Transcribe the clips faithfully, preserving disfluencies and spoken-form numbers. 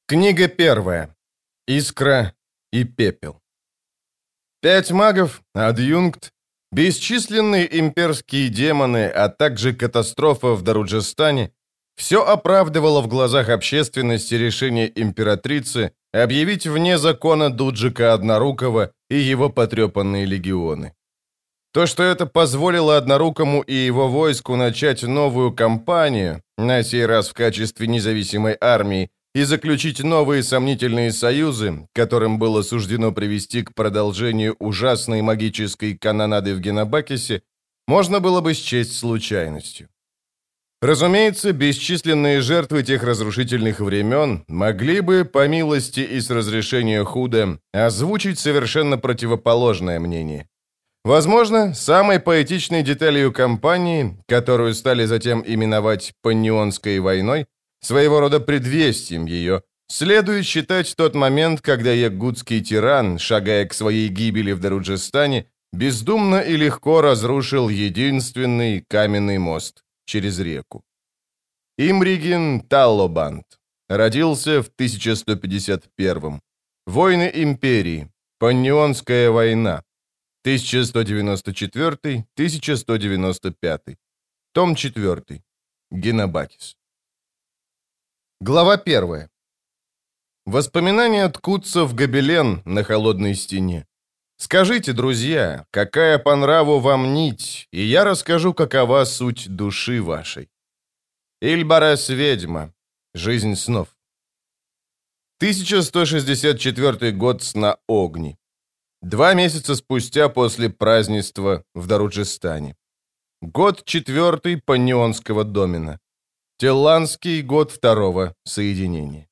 Книга первая. Искра и пепел. Пять магов, адъюнкт, бесчисленные имперские демоны, а также катастрофа в Даруджастане — все оправдывало в глазах общественности решение императрицы объявить вне закона Дуджика Однорукого и его потрепанные легионы. То, что это позволило Однорукому и его войску начать новую кампанию, на сей раз в качестве независимой армии, и заключить новые сомнительные союзы, которым было суждено привести к продолжению ужасной магической канонады в Генобакисе, можно было бы счесть случайностью. Разумеется, бесчисленные жертвы тех разрушительных времен могли бы, по милости и с разрешения Худа, озвучить совершенно противоположное мнение. Возможно, самой поэтичной деталью кампании, которую стали затем именовать Паннионской войной, своего рода предвестием ее, следует считать тот момент, когда ягудский тиран, шагая к своей гибели в Даруджастане, бездумно и легко разрушил единственный каменный мост через реку. Имригин Таллобанд родился в тысяча сто пятьдесят первом. Войны империи. Паннионская война. тысяча сто девяносто четвёртый — тысяча сто девяносто пятый. Том четвёртый. Генобакис. Глава первая. Воспоминания ткутся в гобелен на холодной стене. Скажите, друзья, какая по нраву вам нить, и я расскажу, какова суть души вашей. Ильбарес ведьма. Жизнь снов. тысяча сто шестьдесят четвёртый год сна Огни. Два месяца спустя после празднества в Даруджастане. Год четвертый Паннионского домена. Телланский год второго соединения.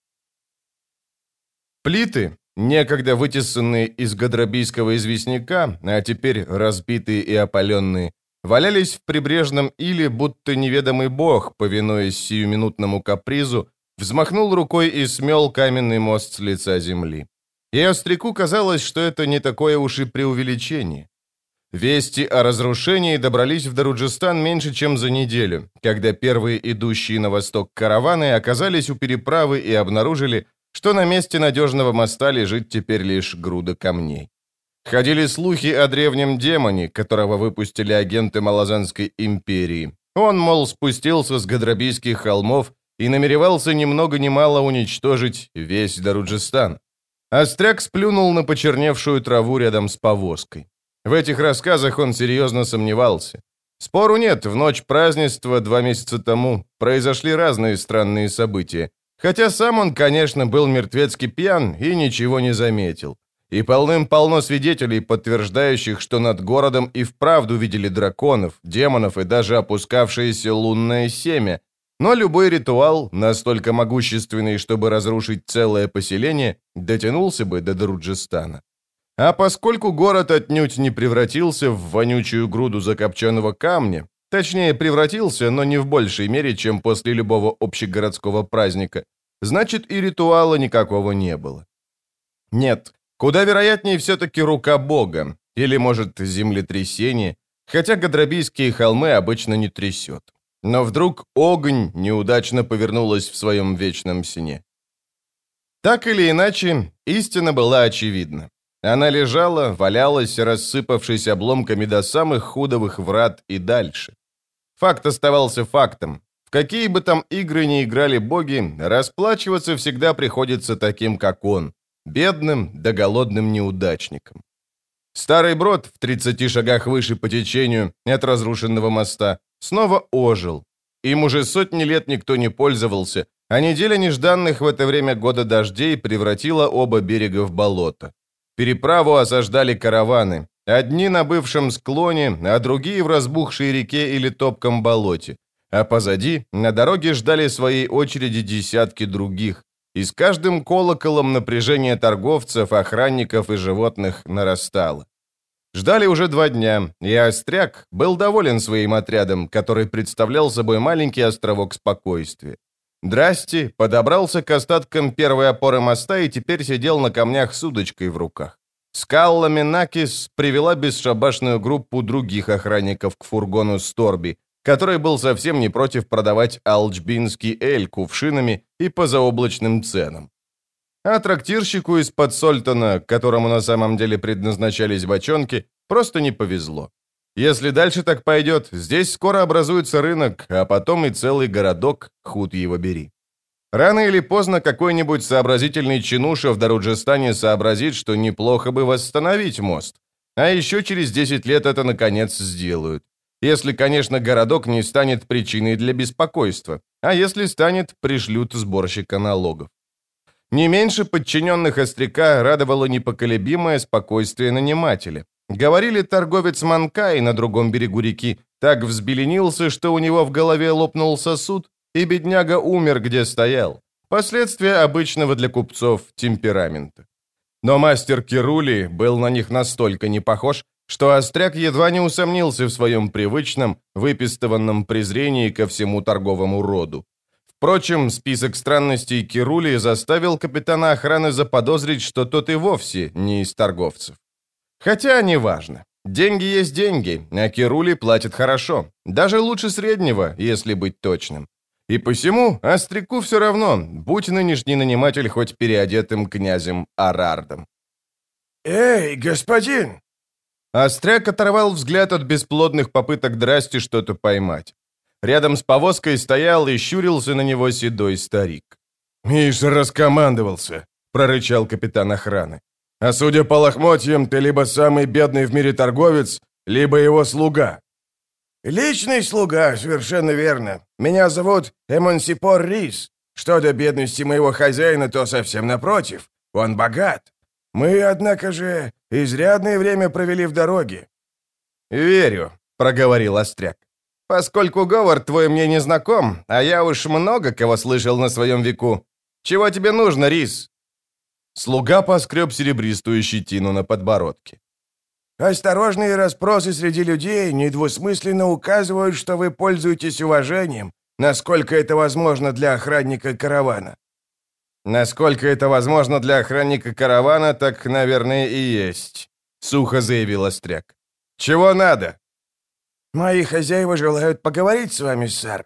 Плиты, некогда вытесанные из гадрабийского известняка, а теперь разбитые и опаленные, валялись в прибрежном иле, будто неведомый бог, повинуясь сиюминутному капризу, взмахнул рукой и смел каменный мост с лица земли. И остряку казалось, что это не такое уж и преувеличение. Вести о разрушении добрались в Даруджастан меньше, чем за неделю, когда первые идущие на восток караваны оказались у переправы и обнаружили, что на месте надежного моста лежит теперь лишь груда камней. Ходили слухи о древнем демоне, которого выпустили агенты Малазанской империи. Он, мол, спустился с Гадрабийских холмов и намеревался ни много ни мало уничтожить весь Даруджастан. Остряк сплюнул на почерневшую траву рядом с повозкой. В этих рассказах он серьезно сомневался. Спору нет, в ночь празднества два месяца тому произошли разные странные события. Хотя сам он, конечно, был мертвецки пьян и ничего не заметил. И полным-полно свидетелей, подтверждающих, что над городом и вправду видели драконов, демонов и даже опускавшееся лунное семя. Но любой ритуал, настолько могущественный, чтобы разрушить целое поселение, дотянулся бы до Даруджастана. А поскольку город отнюдь не превратился в вонючую груду закопченного камня, точнее, превратился, но не в большей мере, чем после любого общегородского праздника, значит, и ритуала никакого не было. Нет, куда вероятнее все-таки рука Бога, или, может, землетрясение, хотя Гадрабийские холмы обычно не трясет. Но вдруг огонь неудачно повернулась в своем вечном сне. Так или иначе, истина была очевидна. Она лежала, валялась, рассыпавшись обломками до самых худовых врат и дальше. Факт оставался фактом. В какие бы там игры ни играли боги, расплачиваться всегда приходится таким, как он, бедным да голодным неудачником. Старый брод в тридцати шагах выше по течению от разрушенного моста снова ожил. Им уже сотни лет никто не пользовался, а неделя нежданных в это время года дождей превратила оба берега в болото. Переправу осаждали караваны, одни на бывшем склоне, а другие в разбухшей реке или топком болоте. А позади на дороге ждали своей очереди десятки других, и с каждым колоколом напряжение торговцев, охранников и животных нарастало. Ждали уже два дня, и Остряк был доволен своим отрядом, который представлял собой маленький островок спокойствия. Драсти подобрался к остаткам первой опоры моста и теперь сидел на камнях с удочкой в руках. Скалла Минакис привела бесшабашную группу других охранников к фургону Сторби, который был совсем не против продавать алчбинский эль кувшинами и по заоблачным ценам. А трактирщику из-под Сольтона, которому на самом деле предназначались бочонки, просто не повезло. Если дальше так пойдет, здесь скоро образуется рынок, а потом и целый городок, худ его бери. Рано или поздно какой-нибудь сообразительный чинуша в Даруджистане сообразит, что неплохо бы восстановить мост. А еще через десять лет это, наконец, сделают. Если, конечно, городок не станет причиной для беспокойства. А если станет, пришлют сборщика налогов. Не меньше подчиненных Остряка радовало непоколебимое спокойствие нанимателя. Говорили, торговец Манкай на другом берегу реки так взбеленился, что у него в голове лопнул сосуд, и бедняга умер, где стоял. Последствия обычного для купцов темперамента. Но мастер Кирули был на них настолько не похож, что Остряк едва не усомнился в своем привычном, выпистыванном презрении ко всему торговому роду. Впрочем, список странностей Кирули заставил капитана охраны заподозрить, что тот и вовсе не из торговцев. Хотя неважно. Деньги есть деньги, а Кирули платит хорошо. Даже лучше среднего, если быть точным. И посему Остряку все равно, будь нынешний наниматель хоть переодетым князем Арардом. «Эй, господин!» Остряк оторвал взгляд от бесплодных попыток Драсти что-то поймать. Рядом с повозкой стоял и щурился на него седой старик. «Миша раскомандовался», — прорычал капитан охраны. «А судя по лохмотьям, ты либо самый бедный в мире торговец, либо его слуга». «Личный слуга, совершенно верно. Меня зовут Эмансипор Рис. Что до бедности моего хозяина, то совсем напротив. Он богат. Мы, однако же, изрядное время провели в дороге». «Верю», — проговорил Остряк. «Поскольку говор твой мне не знаком, а я уж много кого слышал на своем веку. Чего тебе нужно, Рис?» Слуга поскреб серебристую щетину на подбородке. «Осторожные расспросы среди людей недвусмысленно указывают, что вы пользуетесь уважением, насколько это возможно для охранника каравана». «Насколько это возможно для охранника каравана, так, наверное, и есть», — сухо заявил Остряк. «Чего надо?» «Мои хозяева желают поговорить с вами, сэр.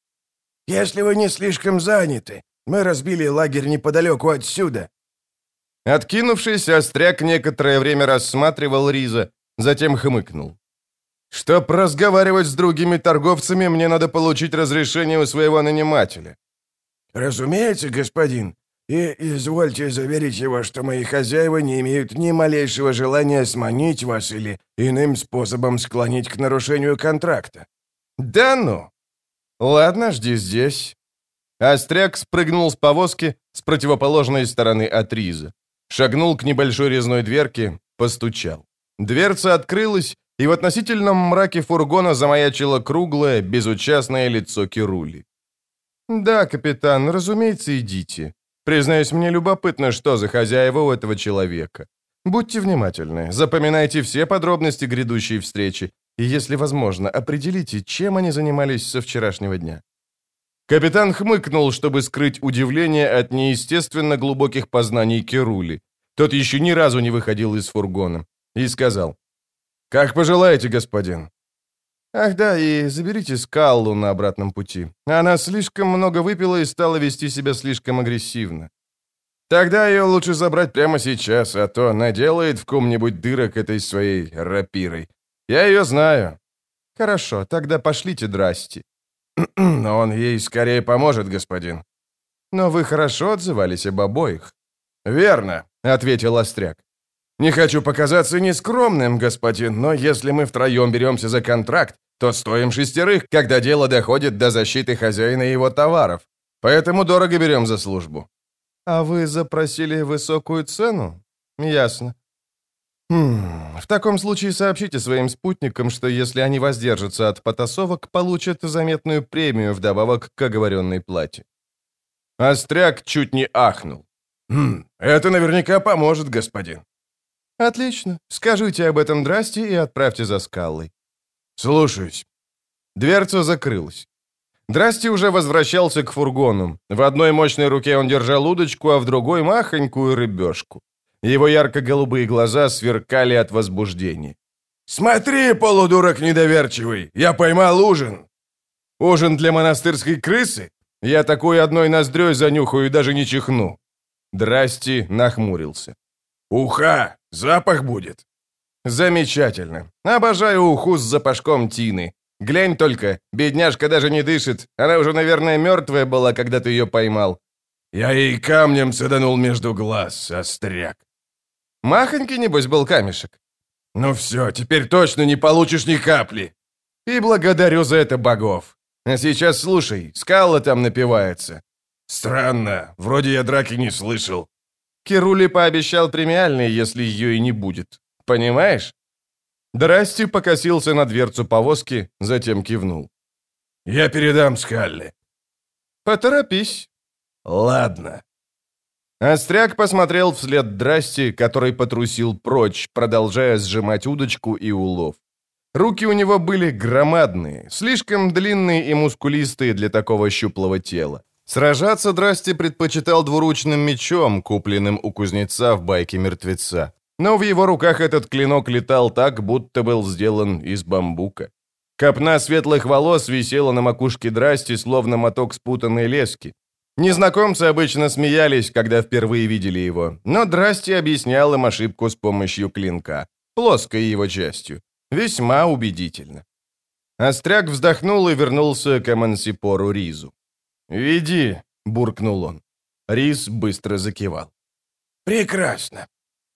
Если вы не слишком заняты, мы разбили лагерь неподалеку отсюда». Откинувшись, Остряк некоторое время рассматривал Риза, затем хмыкнул. «Чтоб разговаривать с другими торговцами, мне надо получить разрешение у своего нанимателя». «Разумеется, господин. И извольте заверить его, что мои хозяева не имеют ни малейшего желания сманить вас или иным способом склонить к нарушению контракта». «Да ну! Ладно, жди здесь». Остряк спрыгнул с повозки с противоположной стороны от Риза. Шагнул к небольшой резной дверке, постучал. Дверца открылась, и в относительном мраке фургона замаячило круглое, безучастное лицо Кирули. «Да, капитан, разумеется, идите. Признаюсь, мне любопытно, что за хозяева у этого человека. Будьте внимательны, запоминайте все подробности грядущей встречи, и, если возможно, определите, чем они занимались со вчерашнего дня». Капитан хмыкнул, чтобы скрыть удивление от неестественно глубоких познаний Кирули. Тот еще ни разу не выходил из фургона. И сказал: «Как пожелаете, господин». «Ах да, и заберите Скаллу на обратном пути. Она слишком много выпила и стала вести себя слишком агрессивно». «Тогда ее лучше забрать прямо сейчас, а то наделает в ком-нибудь дырок этой своей рапирой. Я ее знаю». «Хорошо, тогда пошлите Драсти». «Но он ей скорее поможет, господин». «Но вы хорошо отзывались об обоих». «Верно», — ответил Остряк. «Не хочу показаться нескромным, господин, но если мы втроем беремся за контракт, то стоим шестерых, когда дело доходит до защиты хозяина и его товаров. Поэтому дорого берем за службу». «А вы запросили высокую цену? Ясно. Хм, в таком случае сообщите своим спутникам, что если они воздержатся от потасовок, получат заметную премию вдобавок к оговоренной плате». Остряк чуть не ахнул. «Хм, это наверняка поможет, господин». «Отлично. Скажите об этом Драсти и отправьте за Скаллой». «Слушаюсь». Дверца закрылась. Драсти уже возвращался к фургону. В одной мощной руке он держал удочку, а в другой — махонькую рыбешку. Его ярко-голубые глаза сверкали от возбуждения. «Смотри, полудурок недоверчивый, я поймал ужин!» Ужин для монастырской крысы? Я такой одной ноздрёй занюхаю и даже не чихну». Драсти нахмурился. «Уха! Запах будет!» «Замечательно. Обожаю уху с запашком тины. Глянь только, бедняжка даже не дышит. Она уже, наверное, мертвая была, когда ты ее поймал». «Я ей камнем саданул между глаз, остряк». «Махонький, небось, был камешек». «Ну все, теперь точно не получишь ни капли». «И благодарю за это богов. А сейчас слушай, Скалла там напивается». «Странно, вроде я драки не слышал». Кирули пообещал премиальный, если ее и не будет. Понимаешь?» Драсти покосился на дверцу повозки, затем кивнул. «Я передам Скалле». «Поторопись». «Ладно». Остряк посмотрел вслед Драсти, который потрусил прочь, продолжая сжимать удочку и улов. Руки у него были громадные, слишком длинные и мускулистые для такого щуплого тела. Сражаться Драсти предпочитал двуручным мечом, купленным у кузнеца в байке мертвеца. Но в его руках этот клинок летал так, будто был сделан из бамбука. Копна светлых волос висела на макушке Драсти, словно моток спутанной лески. Незнакомцы обычно смеялись, когда впервые видели его, но Драсти объяснял им ошибку с помощью клинка, плоской его частью. Весьма убедительно. Остряк вздохнул и вернулся к Эмансипору Ризу. «Веди», — буркнул он. Риз быстро закивал. «Прекрасно».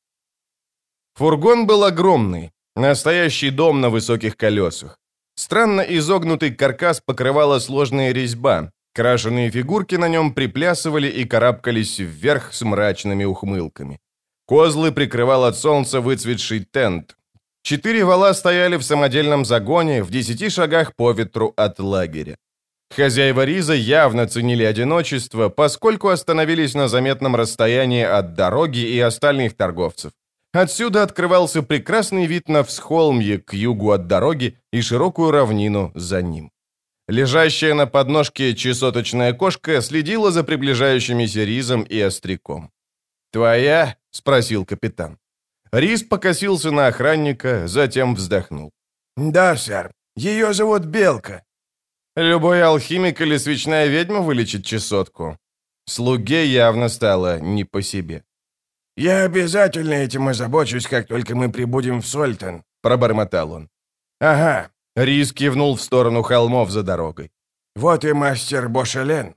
Фургон был огромный, настоящий дом на высоких колесах. Странно изогнутый каркас покрывала сложная резьба. Крашеные фигурки на нем приплясывали и карабкались вверх с мрачными ухмылками. Козлы прикрывал от солнца выцветший тент. Четыре вола стояли в самодельном загоне в десяти шагах по ветру от лагеря. Хозяева Риза явно ценили одиночество, поскольку остановились на заметном расстоянии от дороги и остальных торговцев. Отсюда открывался прекрасный вид на всхолмье к югу от дороги и широкую равнину за ним. Лежащая на подножке чесоточная кошка следила за приближающимися Ризом и Остряком. «Твоя?» — спросил капитан. Риз покосился на охранника, затем вздохнул. «Да, сэр. Ее зовут Белка». «Любой алхимик или свечная ведьма вылечит чесотку». Слуге явно стало не по себе. «Я обязательно этим озабочусь, как только мы прибудем в Сольтон», — пробормотал он. «Ага». Риз кивнул в сторону холмов за дорогой. «Вот и мастер Бошелен».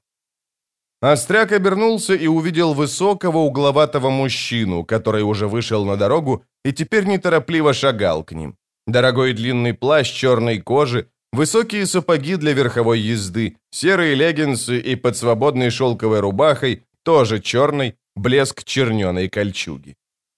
Остряк обернулся и увидел высокого угловатого мужчину, который уже вышел на дорогу и теперь неторопливо шагал к ним. Дорогой длинный плащ черной кожи, высокие сапоги для верховой езды, серые леггинсы и под свободной шелковой рубахой, тоже черной, блеск черненой кольчуги.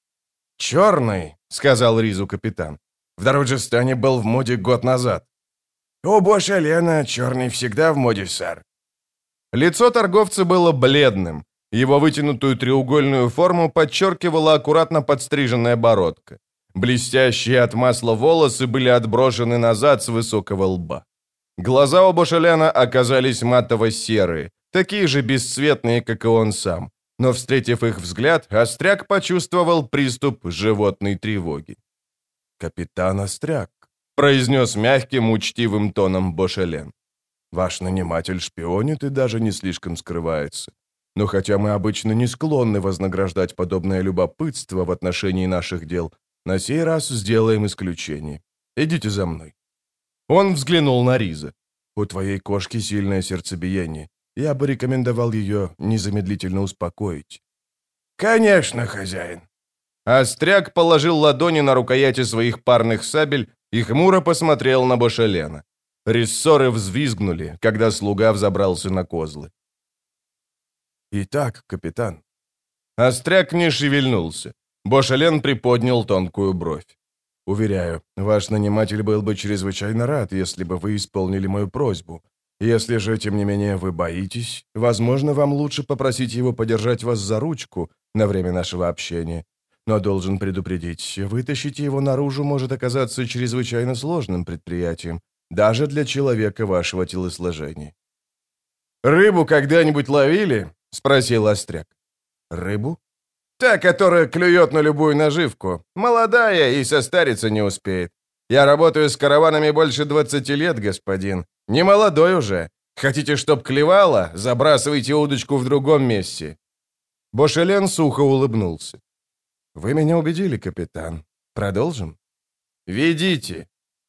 «Черный», — сказал Ризу капитан. «В Даруджистане был в моде год назад». «У Бошелена черный всегда в моде, сэр». Лицо торговца было бледным. Его вытянутую треугольную форму подчеркивала аккуратно подстриженная бородка. Блестящие от масла волосы были отброшены назад с высокого лба. Глаза у Бошеляна оказались матово-серые, такие же бесцветные, как и он сам. Но, встретив их взгляд, Остряк почувствовал приступ животной тревоги. «Капитан Остряк», — произнес мягким, учтивым тоном Бошелен. «Ваш наниматель шпионит и даже не слишком скрывается. Но хотя мы обычно не склонны вознаграждать подобное любопытство в отношении наших дел, на сей раз сделаем исключение. Идите за мной». Он взглянул на Риза. «У твоей кошки сильное сердцебиение. Я бы рекомендовал ее незамедлительно успокоить». «Конечно, хозяин». Остряк положил ладони на рукояти своих парных сабель и хмуро посмотрел на Бошелена. Рессоры взвизгнули, когда слуга взобрался на козлы. «Итак, капитан». Остряк не шевельнулся. Бошелен приподнял тонкую бровь. «Уверяю, ваш наниматель был бы чрезвычайно рад, если бы вы исполнили мою просьбу. Если же, тем не менее, вы боитесь, возможно, вам лучше попросить его подержать вас за ручку на время нашего общения. Но должен предупредить, вытащить его наружу может оказаться чрезвычайно сложным предприятием, даже для человека вашего телосложения». «Рыбу когда-нибудь ловили?» — спросил Остряк. «Рыбу?» «Та, которая клюет на любую наживку. Молодая и состариться не успеет. Я работаю с караванами больше двадцати лет, господин. Не молодой уже. Хотите, чтоб клевало? Забрасывайте удочку в другом месте». Бошелен сухо улыбнулся. «Вы меня убедили, капитан. Продолжим?» «Ведите».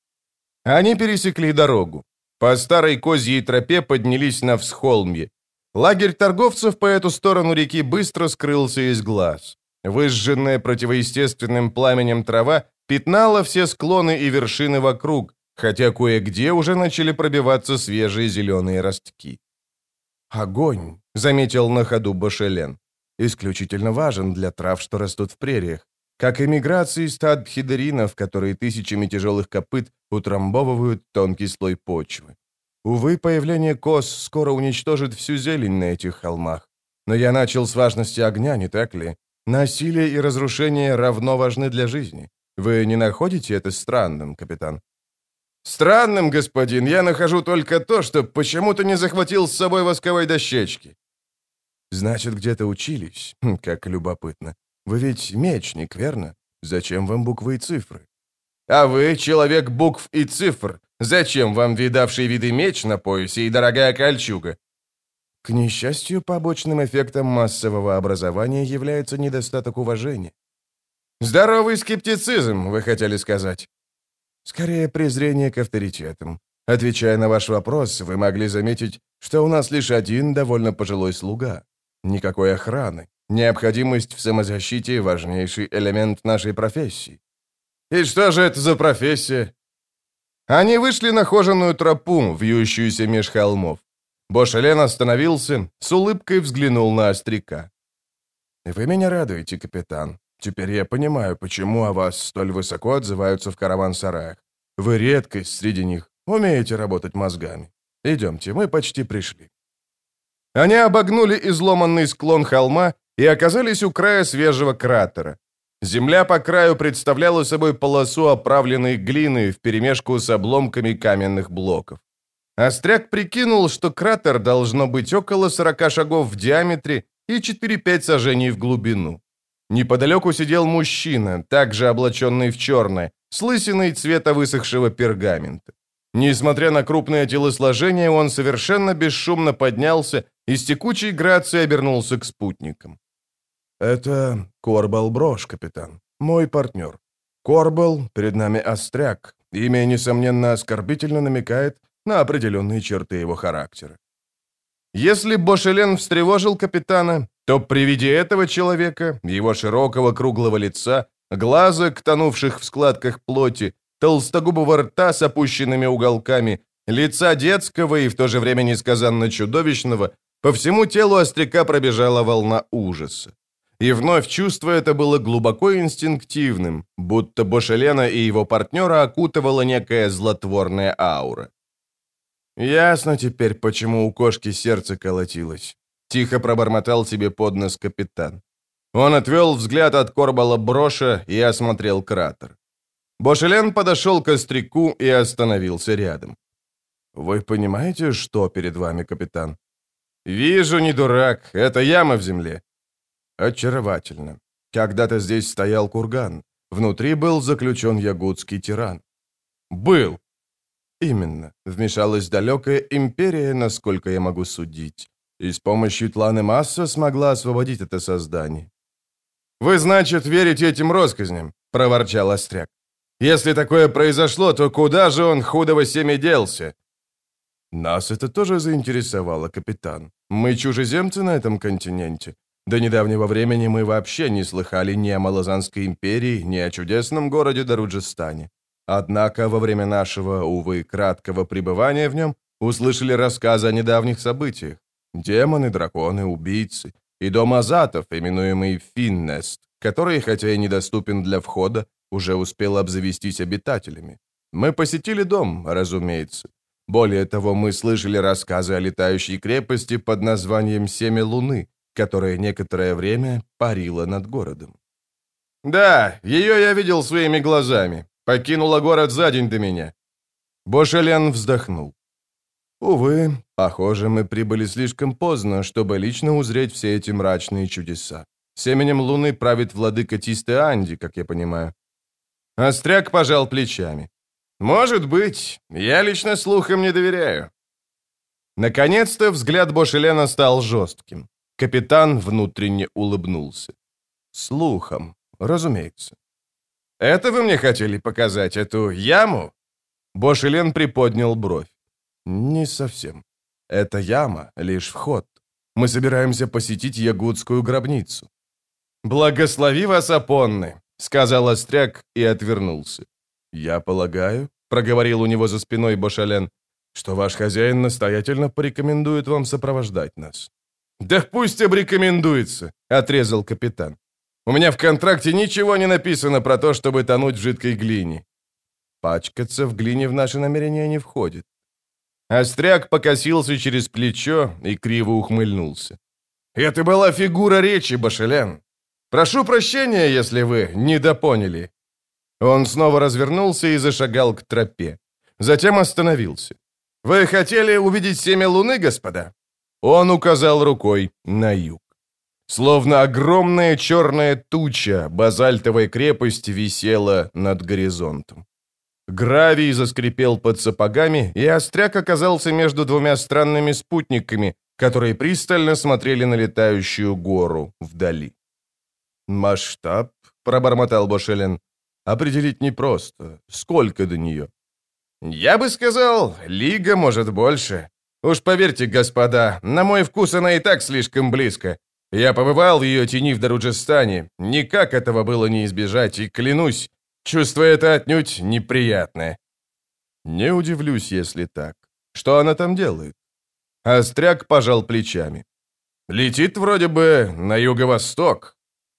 Они пересекли дорогу. По старой козьей тропе поднялись на всхолмье. Лагерь торговцев по эту сторону реки быстро скрылся из глаз. Выжженная противоестественным пламенем трава пятнала все склоны и вершины вокруг, хотя кое-где уже начали пробиваться свежие зеленые ростки. «Огонь», — заметил на ходу Бошелен, — «исключительно важен для трав, что растут в прериях, как и миграции стад хидеринов, которые тысячами тяжелых копыт утрамбовывают тонкий слой почвы. Увы, появление коз скоро уничтожит всю зелень на этих холмах. Но я начал с важности огня, не так ли? Насилие и разрушение равно важны для жизни. Вы не находите это странным, капитан?» «Странным, господин, я нахожу только то, что почему-то не захватил с собой восковой дощечки». «Значит, где-то учились? Хм, как любопытно. Вы ведь мечник, верно? Зачем вам буквы и цифры?» «А вы, человек букв и цифр, зачем вам видавший виды меч на поясе и дорогая кольчуга?» К несчастью, побочным эффектом массового образования является недостаток уважения. «Здоровый скептицизм, вы хотели сказать?» «Скорее, презрение к авторитетам. Отвечая на ваш вопрос, вы могли заметить, что у нас лишь один довольно пожилой слуга. Никакой охраны. Необходимость в самозащите – важнейший элемент нашей профессии». «И что же это за профессия?» Они вышли на хоженую тропу, вьющуюся меж холмов. Бошелен остановился, с улыбкой взглянул на остряка. «Вы меня радуете, капитан. Теперь я понимаю, почему о вас столь высоко отзываются в караван-сараях. Вы редкость среди них, умеете работать мозгами. Идемте, мы почти пришли». Они обогнули изломанный склон холма и оказались у края свежего кратера. Земля по краю представляла собой полосу оправленной глины вперемешку с обломками каменных блоков. Остряк прикинул, что кратер должно быть около сорока шагов в диаметре и четыре-пять сажений в глубину. Неподалеку сидел мужчина, также облаченный в черное, с лысиной цвета высохшего пергамента. Несмотря на крупное телосложение, он совершенно бесшумно поднялся и с текучей грацией обернулся к спутникам. «Это Корбал Брош, капитан, мой партнер. Корбал, перед нами Остряк. Имя, несомненно, оскорбительно намекает на определенные черты его характера». Если Бошелен встревожил капитана, то при виде этого человека, его широкого круглого лица, глазок, тонувших в складках плоти, толстогубого рта с опущенными уголками, лица детского и в то же время несказанно чудовищного, по всему телу Остряка пробежала волна ужаса. И вновь чувство это было глубоко инстинктивным, будто Бошелена и его партнера окутывала некая злотворная аура. «Ясно теперь, почему у кошки сердце колотилось», — тихо пробормотал себе под нос капитан. Он отвел взгляд от Корбала Броша и осмотрел кратер. Бошелен подошел к Остряку и остановился рядом. «Вы понимаете, что перед вами, капитан?» «Вижу, не дурак, это яма в земле». «Очаровательно. Когда-то здесь стоял курган. Внутри был заключен ягудский тиран». «Был». «Именно. Вмешалась далекая империя, насколько я могу судить, и с помощью Тланы Масса смогла освободить это создание». «Вы, значит, верите этим россказням?» — проворчал Остряк. «Если такое произошло, то куда же он, худого семя, делся?» «Нас это тоже заинтересовало, капитан. Мы чужеземцы на этом континенте. До недавнего времени мы вообще не слыхали ни о Малазанской империи, ни о чудесном городе Даруджистане. Однако во время нашего, увы, краткого пребывания в нем услышали рассказы о недавних событиях. Демоны, драконы, убийцы и дом азатов, именуемый Финнест, который, хотя и недоступен для входа, уже успел обзавестись обитателями. Мы посетили дом, разумеется. Более того, мы слышали рассказы о летающей крепости под названием «Семя Луны», которая некоторое время парила над городом. «Да, ее я видел своими глазами. Покинула город за день до меня». Бошелен вздохнул. «Увы, похоже, мы прибыли слишком поздно, чтобы лично узреть все эти мрачные чудеса. Семенем Луны правит владыка Тисте Анди, как я понимаю». Остряк пожал плечами. «Может быть. Я лично слухам не доверяю». Наконец-то взгляд Бошелена стал жестким. Капитан внутренне улыбнулся. «Слухом, разумеется». «Это вы мне хотели показать, эту яму?» Бошелен приподнял бровь. «Не совсем. Эта яма — лишь вход. Мы собираемся посетить Ягудскую гробницу». «Благослови вас, Апонны», — сказал Остряк и отвернулся. «Я полагаю», — проговорил у него за спиной Бошелен, «что ваш хозяин настоятельно порекомендует вам сопровождать нас». «Да пусть обрекомендуется», — отрезал капитан. «У меня в контракте ничего не написано про то, чтобы тонуть в жидкой глине». «Пачкаться в глине в наши намерения не входит». Остряк покосился через плечо и криво ухмыльнулся. «Это была фигура речи, Бошелен. Прошу прощения, если вы недопоняли». Он снова развернулся и зашагал к тропе. Затем остановился. «Вы хотели увидеть семя луны, господа?» Он указал рукой на юг. Словно огромная черная туча базальтовой крепости висела над горизонтом. Гравий заскрипел под сапогами, и Остряк оказался между двумя странными спутниками, которые пристально смотрели на летающую гору вдали. «Масштаб», — пробормотал Бошелен, — «определить непросто. Сколько до нее?» «Я бы сказал, лига, может, больше. Уж поверьте, господа, на мой вкус она и так слишком близко. Я побывал в ее тени в Даруджистане. Никак этого было не избежать, и клянусь, чувство это отнюдь неприятное». «Не удивлюсь, если так. Что она там делает?» Остряк пожал плечами. «Летит вроде бы на юго-восток».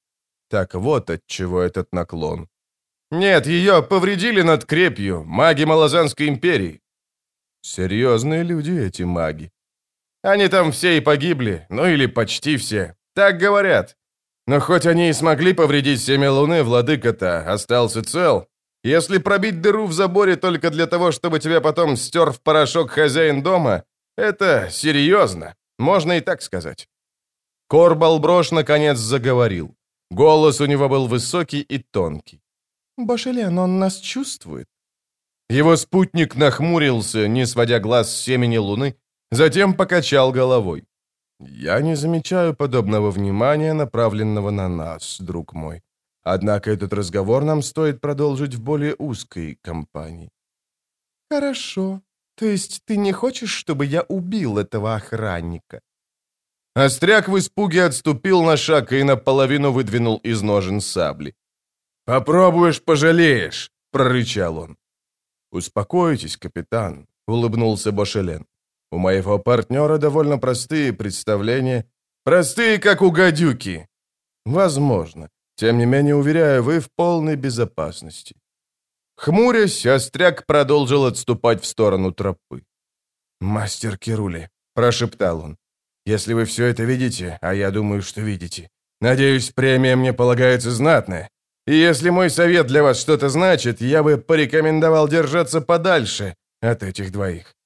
Так вот отчего этот наклон. «Нет, ее повредили над крепью, маги Малазанской империи». «Серьезные люди эти маги». «Они там все и погибли, ну или почти все. Так говорят. Но хоть они и смогли повредить семя луны, владыка-то остался цел. Если пробить дыру в заборе только для того, чтобы тебя потом стер в порошок хозяин дома, это серьезно, можно и так сказать». Корбалброш наконец заговорил. Голос у него был высокий и тонкий. «Бошелен, он нас чувствует?» Его спутник нахмурился, не сводя глаз с семени луны, затем покачал головой. «Я не замечаю подобного внимания, направленного на нас, друг мой. Однако этот разговор нам стоит продолжить в более узкой компании». «Хорошо. То есть ты не хочешь, чтобы я убил этого охранника?» Остряк в испуге отступил на шаг и наполовину выдвинул из ножен сабли. «Попробуешь, пожалеешь!» — прорычал он. «Успокойтесь, капитан», — улыбнулся Бошелен. «У моего партнера довольно простые представления». «Простые, как у гадюки!» «Возможно. Тем не менее, уверяю, вы в полной безопасности». Хмурясь, Остряк продолжил отступать в сторону тропы. «Мастер Кирули», — прошептал он, — «если вы все это видите, а я думаю, что видите, надеюсь, премия мне полагается знатная. И если мой совет для вас что-то значит, я бы порекомендовал держаться подальше от этих двоих».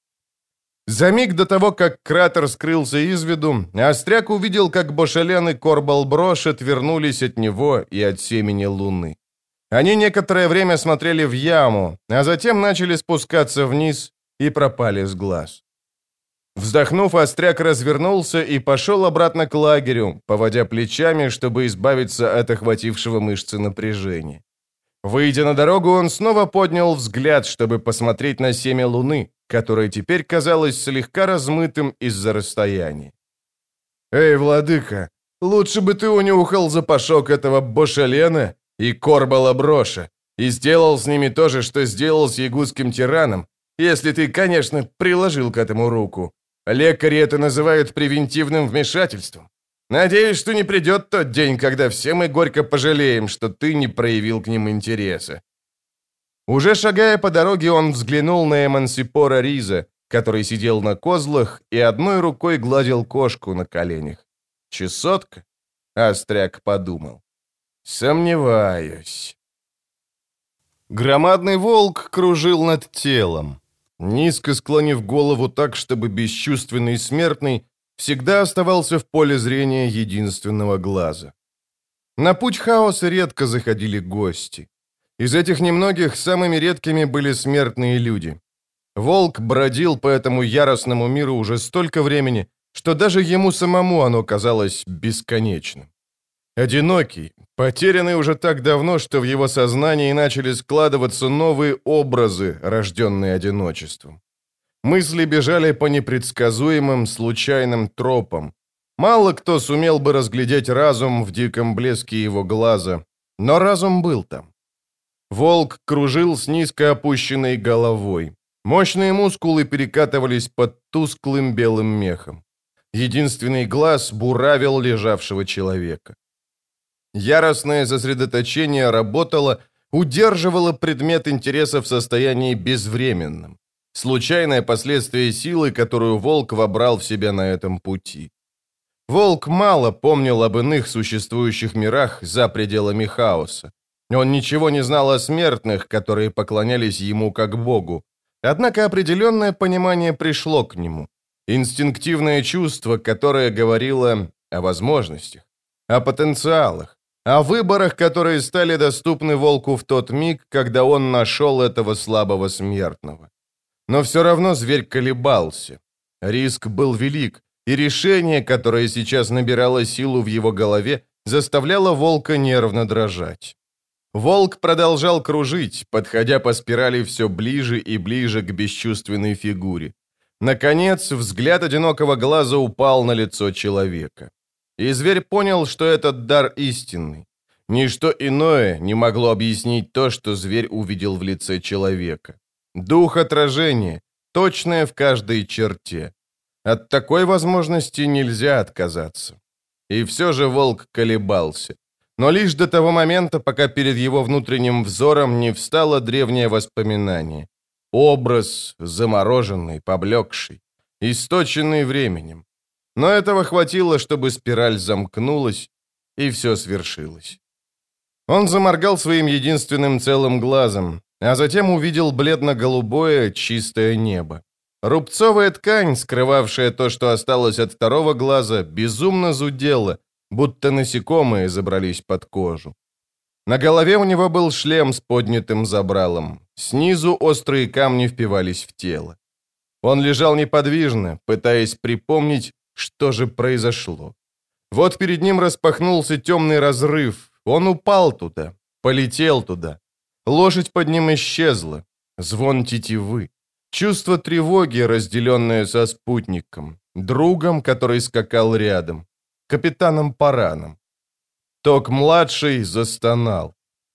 За миг до того, как кратер скрылся из виду, Остряк увидел, как Бошелен и Корбалброш отвернулись от него и от семени луны. Они некоторое время смотрели в яму, а затем начали спускаться вниз и пропали с глаз. Вздохнув, Остряк развернулся и пошел обратно к лагерю, поводя плечами, чтобы избавиться от охватившего мышцы напряжения. Выйдя на дорогу, он снова поднял взгляд, чтобы посмотреть на семя луны, которое теперь казалось слегка размытым из-за расстояния. «Эй, владыка, лучше бы ты унюхал запашок этого Бошелена и Корбалаброша и сделал с ними то же, что сделал с ягудским тираном, если ты, конечно, приложил к этому руку. Лекари это называют превентивным вмешательством. Надеюсь, что не придет тот день, когда все мы горько пожалеем, что ты не проявил к ним интереса». Уже шагая по дороге, он взглянул на Эмансипора Риза, который сидел на козлах и одной рукой гладил кошку на коленях. «Чесотка?» — Остряк подумал. «Сомневаюсь». Громадный волк кружил над телом, низко склонив голову так, чтобы бесчувственный смертный всегда оставался в поле зрения единственного глаза. На путь хаоса редко заходили гости. Из этих немногих самыми редкими были смертные люди. Волк бродил по этому яростному миру уже столько времени, что даже ему самому оно казалось бесконечным. Одинокий, потерянный уже так давно, что в его сознании начали складываться новые образы, рожденные одиночеством. Мысли бежали по непредсказуемым, случайным тропам. Мало кто сумел бы разглядеть разум в диком блеске его глаза, но разум был там. Волк кружил с низко опущенной головой. Мощные мускулы перекатывались под тусклым белым мехом. Единственный глаз буравил лежавшего человека. Яростное сосредоточение работало, удерживало предмет интереса в состоянии безвременном. Случайное последствие силы, которую волк вобрал в себя на этом пути. Волк мало помнил об иных существующих мирах за пределами хаоса. Он ничего не знал о смертных, которые поклонялись ему как богу. Однако определенное понимание пришло к нему. Инстинктивное чувство, которое говорило о возможностях, о потенциалах, о выборах, которые стали доступны волку в тот миг, когда он нашел этого слабого смертного. Но все равно зверь колебался. Риск был велик, и решение, которое сейчас набирало силу в его голове, заставляло волка нервно дрожать. Волк продолжал кружить, подходя по спирали все ближе и ближе к бесчувственной фигуре. Наконец, взгляд одинокого глаза упал на лицо человека. И зверь понял, что этот дар истинный. Ничто иное не могло объяснить то, что зверь увидел в лице человека. Дух отражения, точное в каждой черте. От такой возможности нельзя отказаться. И все же волк колебался. Но лишь до того момента, пока перед его внутренним взором не встало древнее воспоминание. Образ, замороженный, поблекший, источенный временем. Но этого хватило, чтобы спираль замкнулась, и все свершилось. Он заморгал своим единственным целым глазом, а затем увидел бледно-голубое чистое небо. Рубцовая ткань, скрывавшая то, что осталось от второго глаза, безумно зудела, будто насекомые забрались под кожу. На голове у него был шлем с поднятым забралом. Снизу острые камни впивались в тело. Он лежал неподвижно, пытаясь припомнить, что же произошло. Вот перед ним распахнулся темный разрыв. Он упал туда, полетел туда. Лошадь под ним исчезла. Звон тетивы. Чувство тревоги, разделенное со спутником. Другом, который скакал рядом. Капитаном Параном. Ток-младший застонал.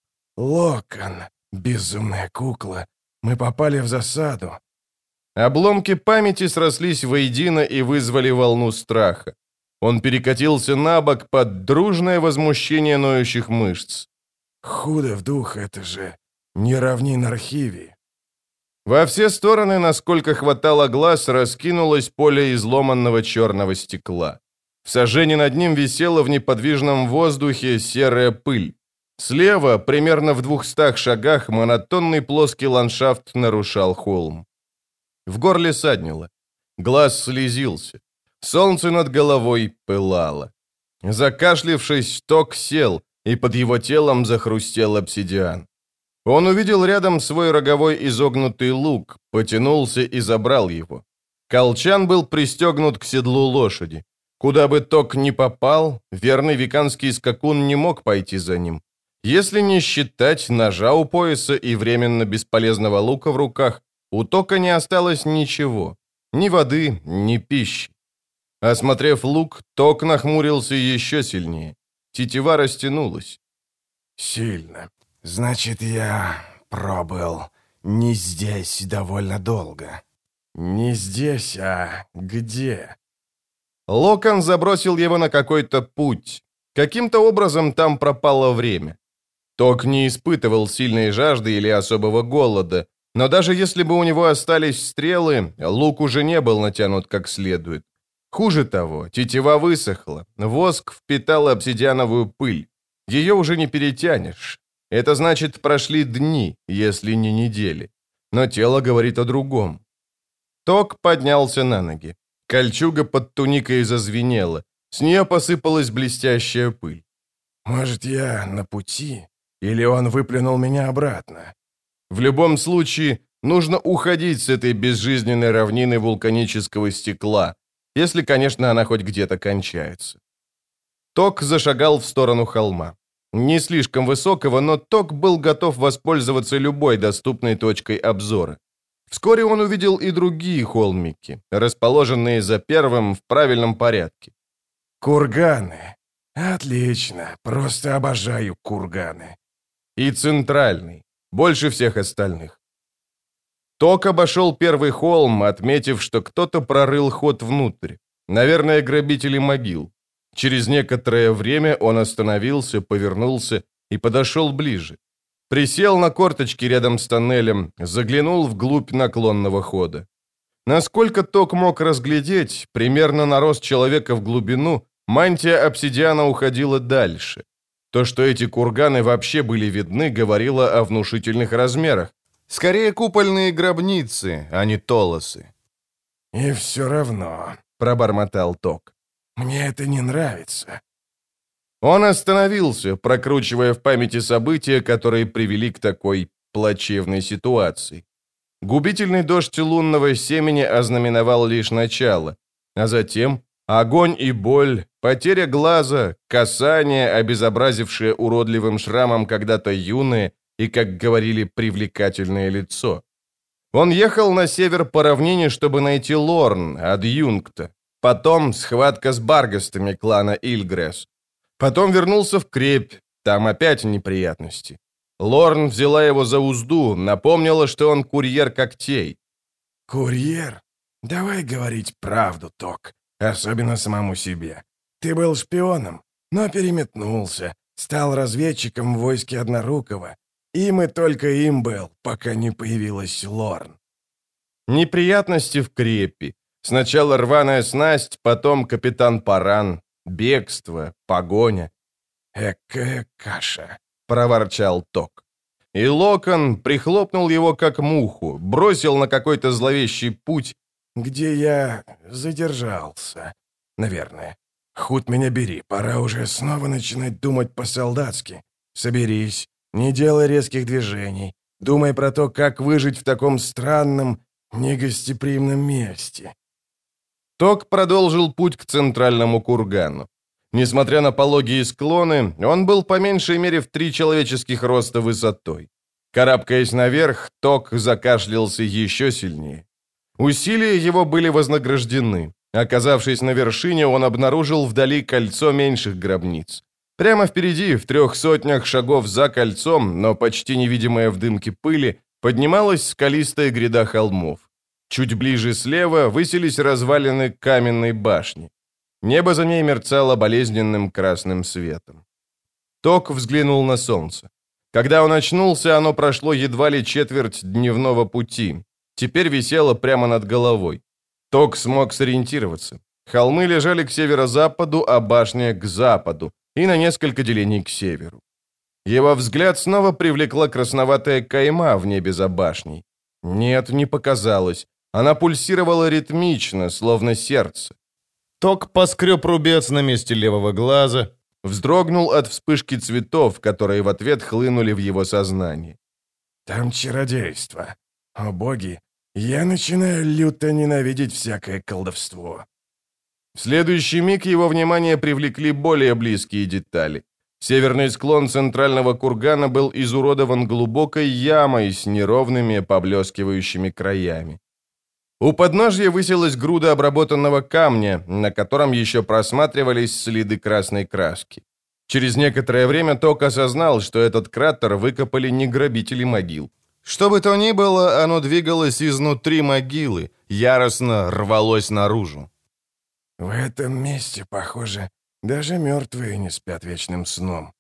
«Локон, безумная кукла, мы попали в засаду». Обломки памяти срослись воедино и вызвали волну страха. Он перекатился на бок под дружное возмущение ноющих мышц. «Худо в дух, это же не равнин Архивии». Во все стороны, насколько хватало глаз, раскинулось поле изломанного черного стекла. В сажении над ним висела в неподвижном воздухе серая пыль. Слева, примерно в двухстах шагах, монотонный плоский ландшафт нарушал холм. В горле саднило. Глаз слезился. Солнце над головой пылало. Закашлившись, Ток сел, и под его телом захрустел обсидиан. Он увидел рядом свой роговой изогнутый лук, потянулся и забрал его. Колчан был пристегнут к седлу лошади. Куда бы Ток ни попал, верный веканский скакун не мог пойти за ним. Если не считать ножа у пояса и временно бесполезного лука в руках, у Тока не осталось ничего. Ни воды, ни пищи. Осмотрев лук, Ток нахмурился еще сильнее. Тетива растянулась. «Сильно. Значит, я пробыл не здесь довольно долго». «Не здесь, а где?» Локон забросил его на какой-то путь. Каким-то образом там пропало время. Ток не испытывал сильной жажды или особого голода, но даже если бы у него остались стрелы, лук уже не был натянут как следует. Хуже того, тетива высохла, воск впитал обсидиановую пыль. Ее уже не перетянешь. Это значит, прошли дни, если не недели. Но тело говорит о другом. Ток поднялся на ноги. Кольчуга под туникой зазвенела. С нее посыпалась блестящая пыль. «Может, я на пути? Или он выплюнул меня обратно? В любом случае, нужно уходить с этой безжизненной равнины вулканического стекла, если, конечно, она хоть где-то кончается. Ток зашагал в сторону холма. Не слишком высокого, но Ток был готов воспользоваться любой доступной точкой обзора. Вскоре он увидел и другие холмики, расположенные за первым в правильном порядке. Курганы. Отлично. Просто обожаю курганы. И центральный, больше всех остальных. Ток обошел первый холм, отметив, что кто-то прорыл ход внутрь. Наверное, грабители могил. Через некоторое время он остановился, повернулся и подошел ближе. Присел на корточки рядом с тоннелем, заглянул вглубь наклонного хода. Насколько Ток мог разглядеть, примерно на рост человека в глубину, мантия обсидиана уходила дальше. То, что эти курганы вообще были видны, говорило о внушительных размерах. Скорее купольные гробницы, а не толосы. «И все равно», — пробормотал Ток. «Мне это не нравится». Он остановился, прокручивая в памяти события, которые привели к такой плачевной ситуации. Губительный дождь лунного семени ознаменовал лишь начало, а затем огонь и боль, потеря глаза, касание, обезобразившее уродливым шрамом когда-то юное и, как говорили, привлекательное лицо. Он ехал на север по равнине, чтобы найти Лорн, адъюнкта. Потом схватка с баргастами клана Ильгрес. Потом вернулся в крепь, там опять неприятности. Лорн взяла его за узду, напомнила, что он курьер когтей. «Курьер? Давай говорить правду, Ток, особенно самому себе. Ты был шпионом, но переметнулся, стал разведчиком в войске Однорукого. Им и только им был, пока не появилась Лорн». Неприятности в крепи. Сначала рваная снасть, потом капитан Паран, бегство, погоня. «Экая каша», — проворчал Ток. И Локон прихлопнул его как муху, бросил на какой-то зловещий путь, где я задержался, наверное. Худ меня бери, пора уже снова начинать думать по-солдатски. Соберись, не делай резких движений, думай про то, как выжить в таком странном, негостеприимном месте. Ток продолжил путь к центральному кургану. Несмотря на пологие склоны, он был по меньшей мере в три человеческих роста высотой. Карабкаясь наверх, Ток закашлялся еще сильнее. Усилия его были вознаграждены. Оказавшись на вершине, он обнаружил вдали кольцо меньших гробниц. Прямо впереди, в трех сотнях шагов за кольцом, но почти невидимая в дымке пыли, поднималась скалистая гряда холмов. Чуть ближе слева высились развалины каменной башни. Небо за ней мерцало болезненным красным светом. Ток взглянул на солнце. Когда он очнулся, оно прошло едва ли четверть дневного пути. Теперь висело прямо над головой. Ток смог сориентироваться. Холмы лежали к северо-западу, а башня к западу, и на несколько делений к северу. Его взгляд снова привлекла красноватая кайма в небе за башней. Нет, не показалось. Она пульсировала ритмично, словно сердце. Ток поскреб рубец на месте левого глаза, вздрогнул от вспышки цветов, которые в ответ хлынули в его сознание. «Там чародейство. О боги, я начинаю люто ненавидеть всякое колдовство». В следующий миг его внимание привлекли более близкие детали. Северный склон центрального кургана был изуродован глубокой ямой с неровными поблескивающими краями. У подножья высилась груда обработанного камня, на котором еще просматривались следы красной краски. Через некоторое время Ток осознал, что этот кратер выкопали не грабители могил. Что бы то ни было, оно двигалось изнутри могилы, яростно рвалось наружу. «В этом месте, похоже, даже мертвые не спят вечным сном».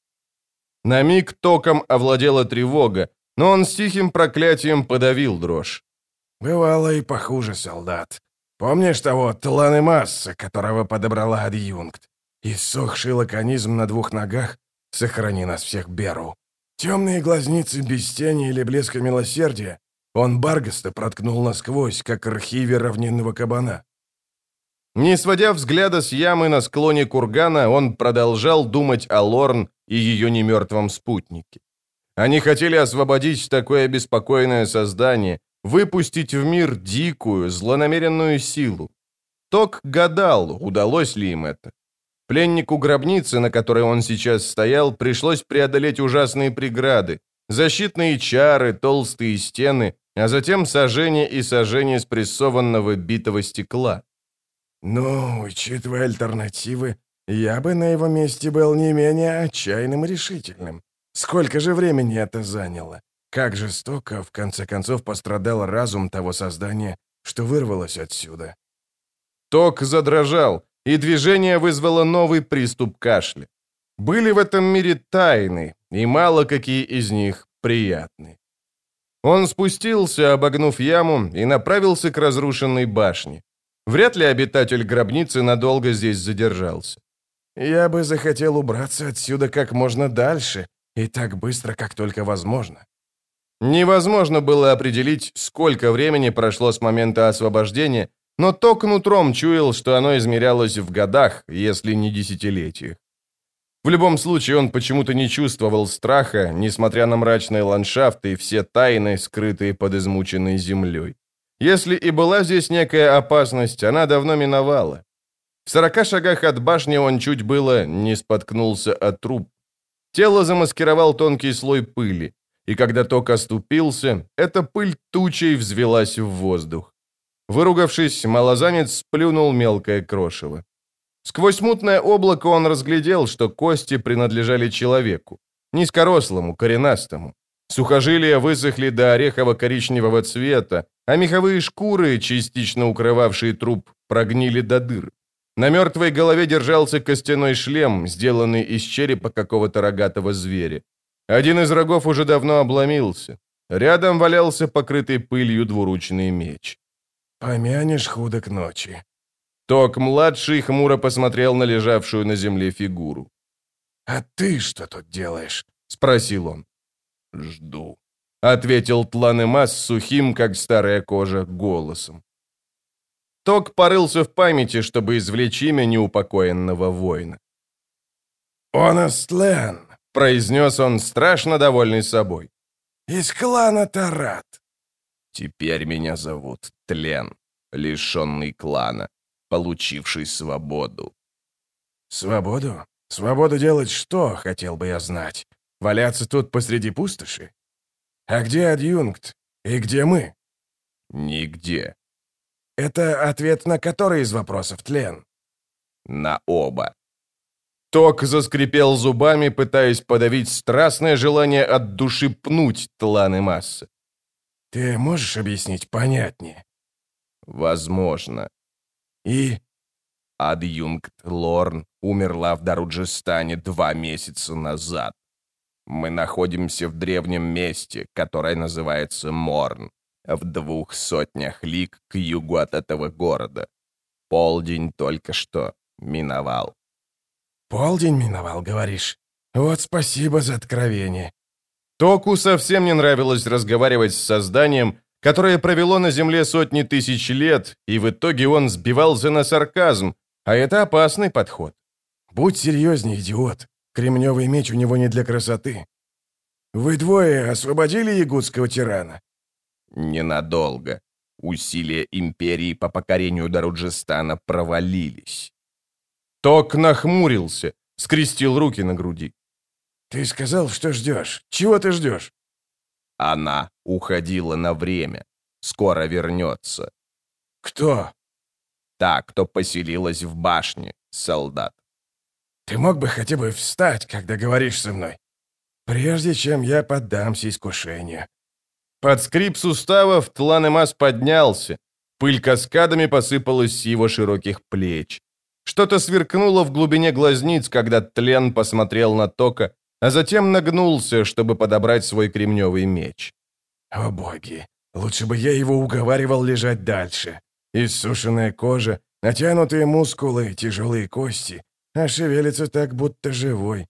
На миг Током овладела тревога, но он с тихим проклятием подавил дрожь. «Бывало и похуже, солдат. Помнишь того Тланемасса, которого подобрала адъюнкт? Иссохший лаконизм на двух ногах? Сохрани нас всех, Беру. Темные глазницы без тени или блеска милосердия. Он Баргаста проткнул насквозь, как архиве равнинного кабана». Не сводя взгляда с ямы на склоне кургана, он продолжал думать о Лорн и ее немертвом спутнике. Они хотели освободить такое беспокойное создание, выпустить в мир дикую, злонамеренную силу. Ток гадал, удалось ли им это. Пленнику гробницы, на которой он сейчас стоял, пришлось преодолеть ужасные преграды, защитные чары, толстые стены, а затем сожжение и сожжение спрессованного битого стекла. «Ну, учитывая альтернативы, я бы на его месте был не менее отчаянным и решительным. Сколько же времени это заняло? Как жестоко, в конце концов, пострадал разум того создания, что вырвалось отсюда». Ток задрожал, и движение вызвало новый приступ кашля. Были в этом мире тайны, и мало какие из них приятны. Он спустился, обогнув яму, и направился к разрушенной башне. Вряд ли обитатель гробницы надолго здесь задержался. «Я бы захотел убраться отсюда как можно дальше, и так быстро, как только возможно». Невозможно было определить, сколько времени прошло с момента освобождения, но Ток нутром чуял, что оно измерялось в годах, если не десятилетиях. В любом случае, он почему-то не чувствовал страха, несмотря на мрачные ландшафты и все тайны, скрытые под измученной землей. Если и была здесь некая опасность, она давно миновала. В сорока шагах от башни он чуть было не споткнулся от труп. Тело замаскировал тонкий слой пыли, и когда Ток оступился, эта пыль тучей взвелась в воздух. Выругавшись, малозанец сплюнул мелкое крошево. Сквозь мутное облако он разглядел, что кости принадлежали человеку, низкорослому, коренастому. Сухожилия высохли до орехово-коричневого цвета, а меховые шкуры, частично укрывавшие труп, прогнили до дыр. На мертвой голове держался костяной шлем, сделанный из черепа какого-то рогатого зверя. Один из рогов уже давно обломился. Рядом валялся покрытый пылью двуручный меч. «Помянешь худо к ночи». Ток-младший хмуро посмотрел на лежавшую на земле фигуру. «А ты что тут делаешь?» — спросил он. «Жду», — ответил Тланемас сухим, как старая кожа, голосом. Ток порылся в памяти, чтобы извлечь имя неупокоенного воина. «Онастлен», — произнес он, страшно довольный собой. «Из клана Тарат». «Теперь меня зовут Тлен, лишенный клана, получивший свободу». «Свободу? Свободу делать что, хотел бы я знать? Валяться тут посреди пустоши? А где адъюнкт? И где мы?» «Нигде». «Это ответ на который из вопросов, Тлен?» «На оба». Ток заскрипел зубами, пытаясь подавить страстное желание от души пнуть Тланемаса. «Ты можешь объяснить понятнее?» «Возможно». «И?» Адъюнкт Лорн умерла в Даруджистане два месяца назад. Мы находимся в древнем месте, которое называется Морн, в двух сотнях лиг к югу от этого города. Полдень только что миновал». «Полдень миновал, говоришь? Вот спасибо за откровение». Току совсем не нравилось разговаривать с созданием, которое провело на Земле сотни тысяч лет, и в итоге он сбивался на сарказм, а это опасный подход. «Будь серьезнее, идиот. Кремневый меч у него не для красоты. Вы двое освободили ягудского тирана?» Ненадолго. Усилия империи по покорению Даруджистана провалились. Ток нахмурился, скрестил руки на груди. «Ты сказал, что ждешь. Чего ты ждешь?» Она уходила на время. Скоро вернется. «Кто?» Та, кто поселилась в башне, солдат. «Ты мог бы хотя бы встать, когда говоришь со мной, прежде чем я поддамся искушению». Под скрип суставов Тланемас поднялся. Пыль каскадами посыпалась с его широких плеч. Что-то сверкнуло в глубине глазниц, когда Тлен посмотрел на Тока, а затем нагнулся, чтобы подобрать свой кремневый меч. «О боги, лучше бы я его уговаривал лежать дальше. Иссушенная кожа, натянутые мускулы, тяжелые кости, а шевелится так, будто живой.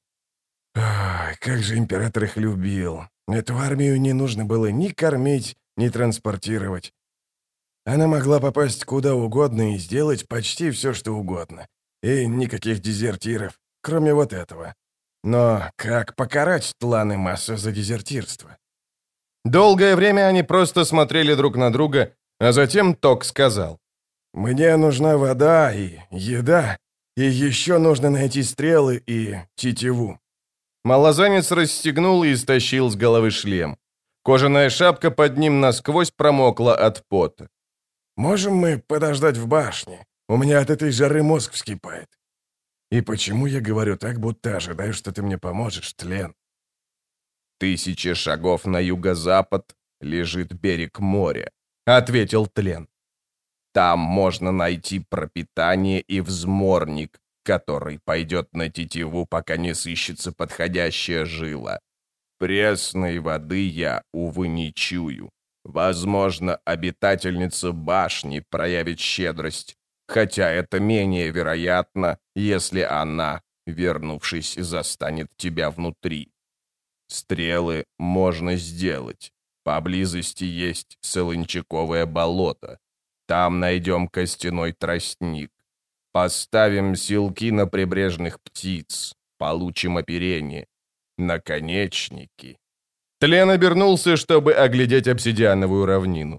Ах, как же император их любил. Эту армию не нужно было ни кормить, ни транспортировать. Она могла попасть куда угодно и сделать почти все, что угодно. И никаких дезертиров, кроме вот этого». Но как покарать Тлан и Масса за дезертирство? Долгое время они просто смотрели друг на друга, а затем Ток сказал. «Мне нужна вода и еда, и еще нужно найти стрелы и тетиву». Малозанец расстегнул и стащил с головы шлем. Кожаная шапка под ним насквозь промокла от пота. «Можем мы подождать в башне? У меня от этой жары мозг вскипает». «И почему я говорю так, будто ожидаю, что ты мне поможешь, Тлен?» «Тысячи шагов на юго-запад лежит берег моря», — ответил Тлен. «Там можно найти пропитание и взморник, который пойдет на тетиву, пока не сыщется подходящая жила. Пресной воды я, увы, не чую. Возможно, обитательница башни проявит щедрость, хотя это менее вероятно, если она, вернувшись, застанет тебя внутри. Стрелы можно сделать. Поблизости есть солончаковое болото. Там найдем костяной тростник. Поставим силки на прибрежных птиц. Получим оперение. Наконечники». Тлен обернулся, чтобы оглядеть обсидиановую равнину.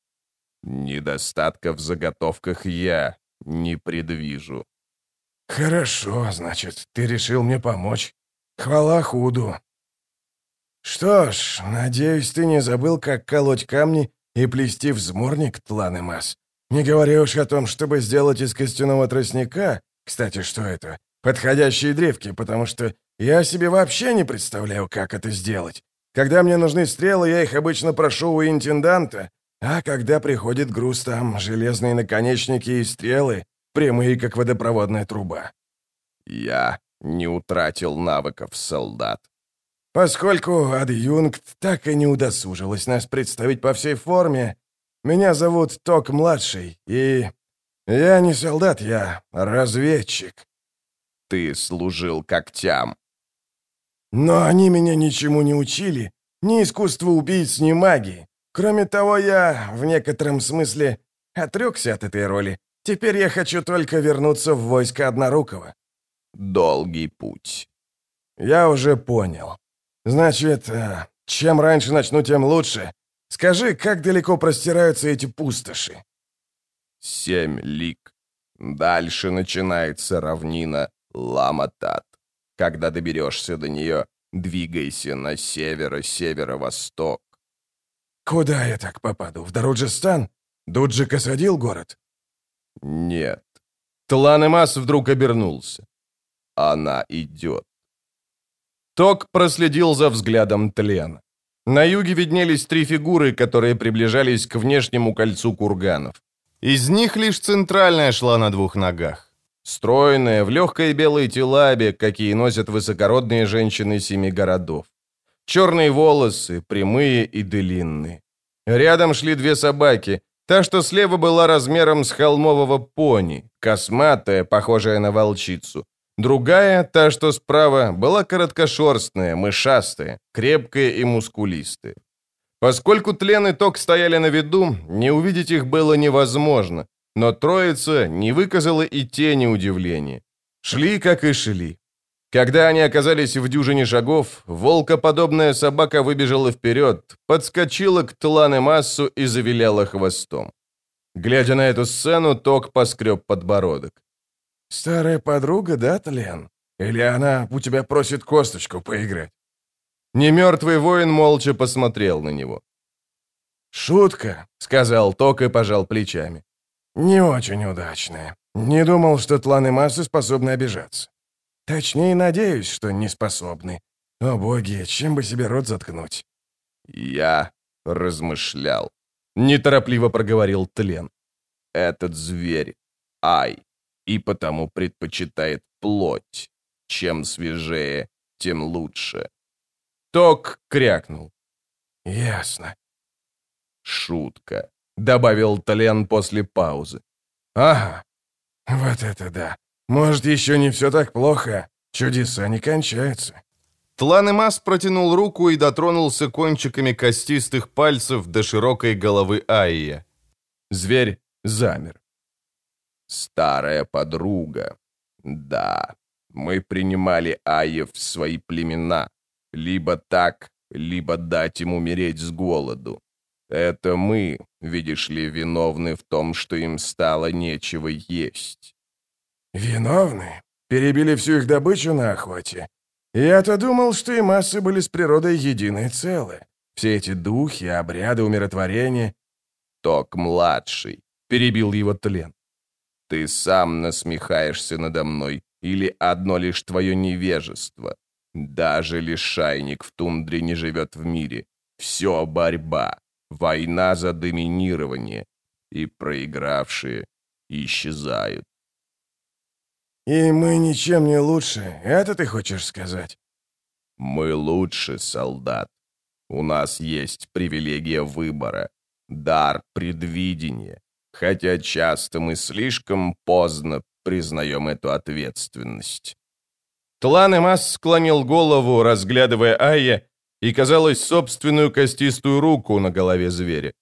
«Недостатка в заготовках я не предвижу». «Хорошо, значит, ты решил мне помочь. Хвала Худу. Что ж, надеюсь, ты не забыл, как колоть камни и плести взморник, Тлан и Мас. Не говоря уж о том, чтобы сделать из костяного тростника... Кстати, что это? Подходящие древки, потому что я себе вообще не представляю, как это сделать. Когда мне нужны стрелы, я их обычно прошу у интенданта, а когда приходит груз, там железные наконечники и стрелы, прямые, как водопроводная труба». «Я не утратил навыков, солдат». Поскольку адъюнкт так и не удосужилась нас представить по всей форме, меня зовут Ток-младший, и я не солдат, я разведчик. «Ты служил когтям». Но они меня ничему не учили, ни искусству убийц, ни магии. Кроме того, я, в некотором смысле, отрекся от этой роли. Теперь я хочу только вернуться в войско Однорукого. «Долгий путь». Я уже понял. Значит, э, чем раньше начну, тем лучше. Скажи, как далеко простираются эти пустоши? «Семь лиг. Дальше начинается равнина Ламатат. Когда доберешься до нее, двигайся на северо-северо-восток». Куда я так попаду? В Даруджистан? Дуджик осадил город? «Нет». Тлан и Мас вдруг обернулся. «Она идет». Ток проследил за взглядом Тлена. На юге виднелись три фигуры, которые приближались к внешнему кольцу курганов. Из них лишь центральная шла на двух ногах. Стройная, в легкой белой телабе, какие носят высокородные женщины семи городов. Черные волосы, прямые и длинные. Рядом шли две собаки. Та, что слева, была размером с холмового пони, косматая, похожая на волчицу. Другая, та, что справа, была короткошерстная, мышастая, крепкая и мускулистая. Поскольку Тлен и Ток стояли на виду, не увидеть их было невозможно, но троица не выказала и тени удивления. Шли, как и шли. Когда они оказались в дюжине шагов, волкоподобная собака выбежала вперед, подскочила к Тлан и Массу и завиляла хвостом. Глядя на эту сцену, Ток поскреб подбородок. «Старая подруга, да, Тлен? Или она у тебя просит косточку поиграть?» Немертвый воин молча посмотрел на него. «Шутка», — сказал Ток и пожал плечами. «Не очень удачная. Не думал, что Тлан и Массы способны обижаться. Точнее, надеюсь, что не способны. О боги, чем бы себе рот заткнуть?» «Я размышлял», — неторопливо проговорил Тлен. «Этот зверь, Ай, и потому предпочитает плоть. Чем свежее, тем лучше». Ток крякнул. «Ясно». «Шутка», — добавил Тлен после паузы. «Ага, вот это да. Может, еще не все так плохо. Чудеса не кончаются». Тлан и Мас протянул руку и дотронулся кончиками костистых пальцев до широкой головы Айя. Зверь замер. «Старая подруга. Да, Мы принимали айев в свои племена. Либо так, либо дать им умереть с голоду. Это мы, видишь ли, виновны в том, что им стало нечего есть». «Виновны? Перебили всю их добычу на охоте? Я-то думал, что и массы были с природой единое целое. Все эти духи, обряды, умиротворения...» «Ток-младший», — перебил его Тлен. «Ты сам насмехаешься надо мной, или одно лишь твое невежество? Даже лишайник в тундре не живет в мире. Все борьба, война за доминирование, и проигравшие исчезают». «И мы ничем не лучше, это ты хочешь сказать?» «Мы лучше, солдат. У нас есть привилегия выбора, дар предвидения, хотя часто мы слишком поздно признаем эту ответственность». Тлан-Эмас склонил голову, разглядывая Айя, и, казалось, собственную костистую руку на голове зверя.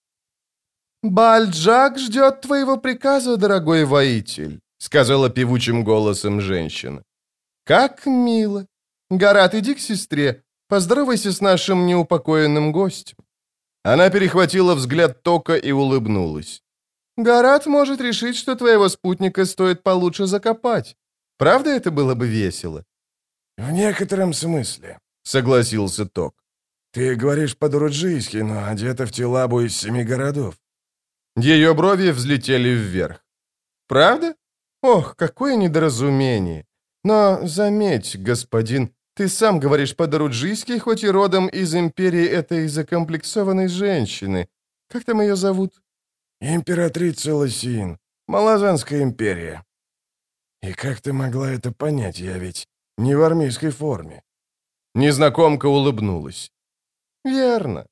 «Бальджак ждет твоего приказа, дорогой воитель», — сказала певучим голосом женщина. «Как мило! Гарат, иди к сестре, поздоровайся с нашим неупокоенным гостем». Она перехватила взгляд Тока и улыбнулась. «Гарат может решить, что твоего спутника стоит получше закопать. Правда, это было бы весело?» «В некотором смысле», — согласился Ток. «Ты говоришь по-дуруджийски, но одета в телабу из семи городов». Ее брови взлетели вверх. «Правда? Ох, какое недоразумение! Но заметь, господин, ты сам говоришь по-доруджийски, хоть и родом из империи этой закомплексованной женщины. Как там ее зовут?» «Императрица Лосин. Малазанская империя». «И как ты могла это понять? Я ведь не в армейской форме». Незнакомка улыбнулась. «Верно».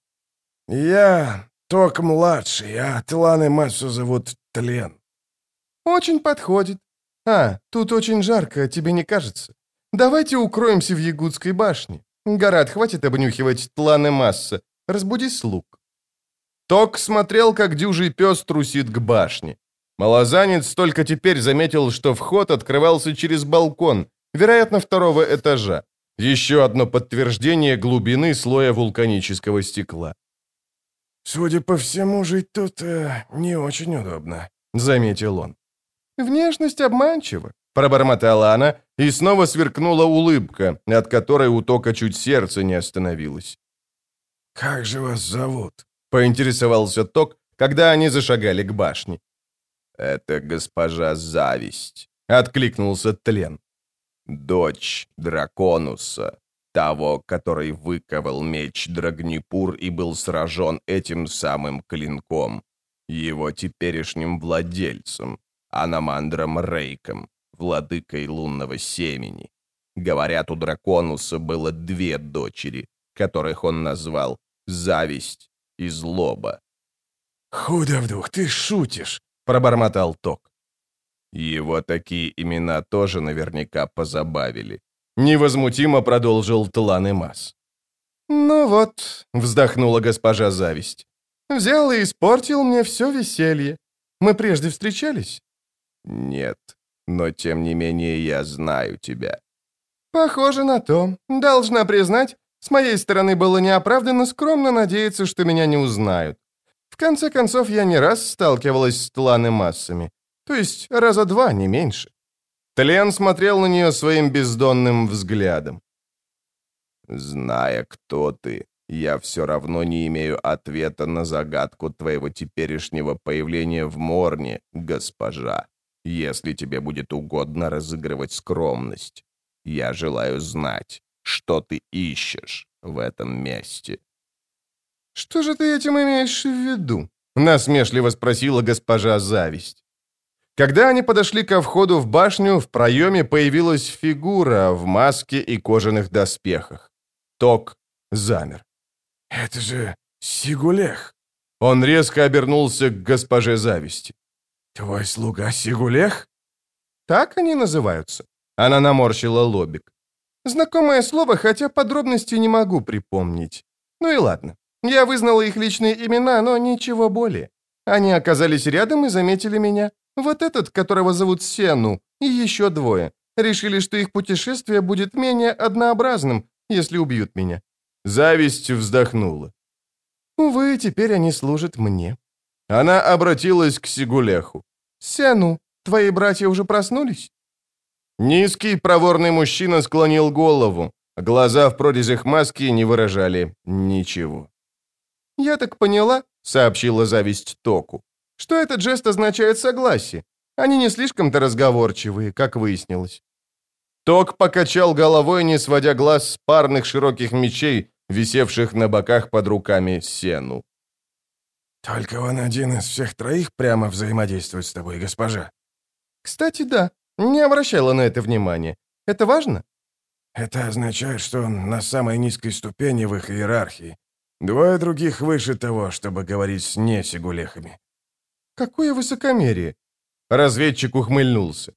«Я Ток-младший, а Тлан-Эмасу зовут Тлен». «Очень подходит. А, тут очень жарко, тебе не кажется? Давайте укроемся в Ягудской башне. Гарат, хватит обнюхивать Тлан-Эмаса. Разбуди слуг». Ток смотрел, как дюжий пес трусит к башне. Малозанец только теперь заметил, что вход открывался через балкон, вероятно, второго этажа. Еще одно подтверждение глубины слоя вулканического стекла. «Судя по всему, жить тут э, не очень удобно», — заметил он. «Внешность обманчива», — пробормотала она, и снова сверкнула улыбка, от которой у Тока чуть сердце не остановилось. «Как же вас зовут?» — поинтересовался Ток, когда они зашагали к башне. «Это госпожа Зависть», — откликнулся Тлен. «Дочь Драконуса, того, который выковал меч Драгнипур и был сражен этим самым клинком, его теперешним владельцем, Аномандром Рейком, владыкой лунного семени. Говорят, у Драконуса было две дочери, которых он назвал Зависть и Злоба». «Худо в дух, ты шутишь», — пробормотал Ток. «Его такие имена тоже наверняка позабавили», — невозмутимо продолжил Тлан-Эмас. «Ну вот», — вздохнула госпожа Зависть, — «взял и испортил мне все веселье. Мы прежде встречались?» «Нет, но тем не менее я знаю тебя». «Похоже на то. Должна признать, с моей стороны было неоправданно скромно надеяться, что меня не узнают. В конце концов, я не раз сталкивалась с Тлан-Эмасами. То есть раза два, не меньше». Тлен смотрел на нее своим бездонным взглядом. «Зная, кто ты, я все равно не имею ответа на загадку твоего теперешнего появления в Морне, госпожа, если тебе будет угодно разыгрывать скромность. Я желаю знать, что ты ищешь в этом месте». «Что же ты этим имеешь в виду?» — насмешливо спросила госпожа Зависть. Когда они подошли ко входу в башню, в проеме появилась фигура в маске и кожаных доспехах. Ток замер. «Это же Сигулех!» Он резко обернулся к госпоже Зависти. «Твой слуга Сигулех?» «Так они называются?» Она наморщила лобик. «Знакомое слово, хотя подробностей не могу припомнить. Ну и ладно. Я вызнала их личные имена, но ничего более. Они оказались рядом и заметили меня. Вот этот, которого зовут Сену, и еще двое. Решили, что их путешествие будет менее однообразным, если убьют меня. Зависть вздохнула. Увы, теперь они служат мне. Она обратилась к Сигулеху. Сяну, твои братья уже проснулись? Низкий, проворный мужчина склонил голову. Глаза в прорезях маски не выражали ничего. «Я так поняла», — сообщила Зависть Току, «что этот жест означает согласие. Они не слишком-то разговорчивые, как выяснилось». Ток покачал головой, не сводя глаз с парных широких мечей, висевших на боках под руками Сену. «Только он один из всех троих прямо взаимодействует с тобой, госпожа». «Кстати, да, не обращала на это внимания. Это важно?» «Это означает, что он на самой низкой ступени в их иерархии. Двое других выше того, чтобы говорить с не-сигулехами». «Какое высокомерие!» Разведчик ухмыльнулся.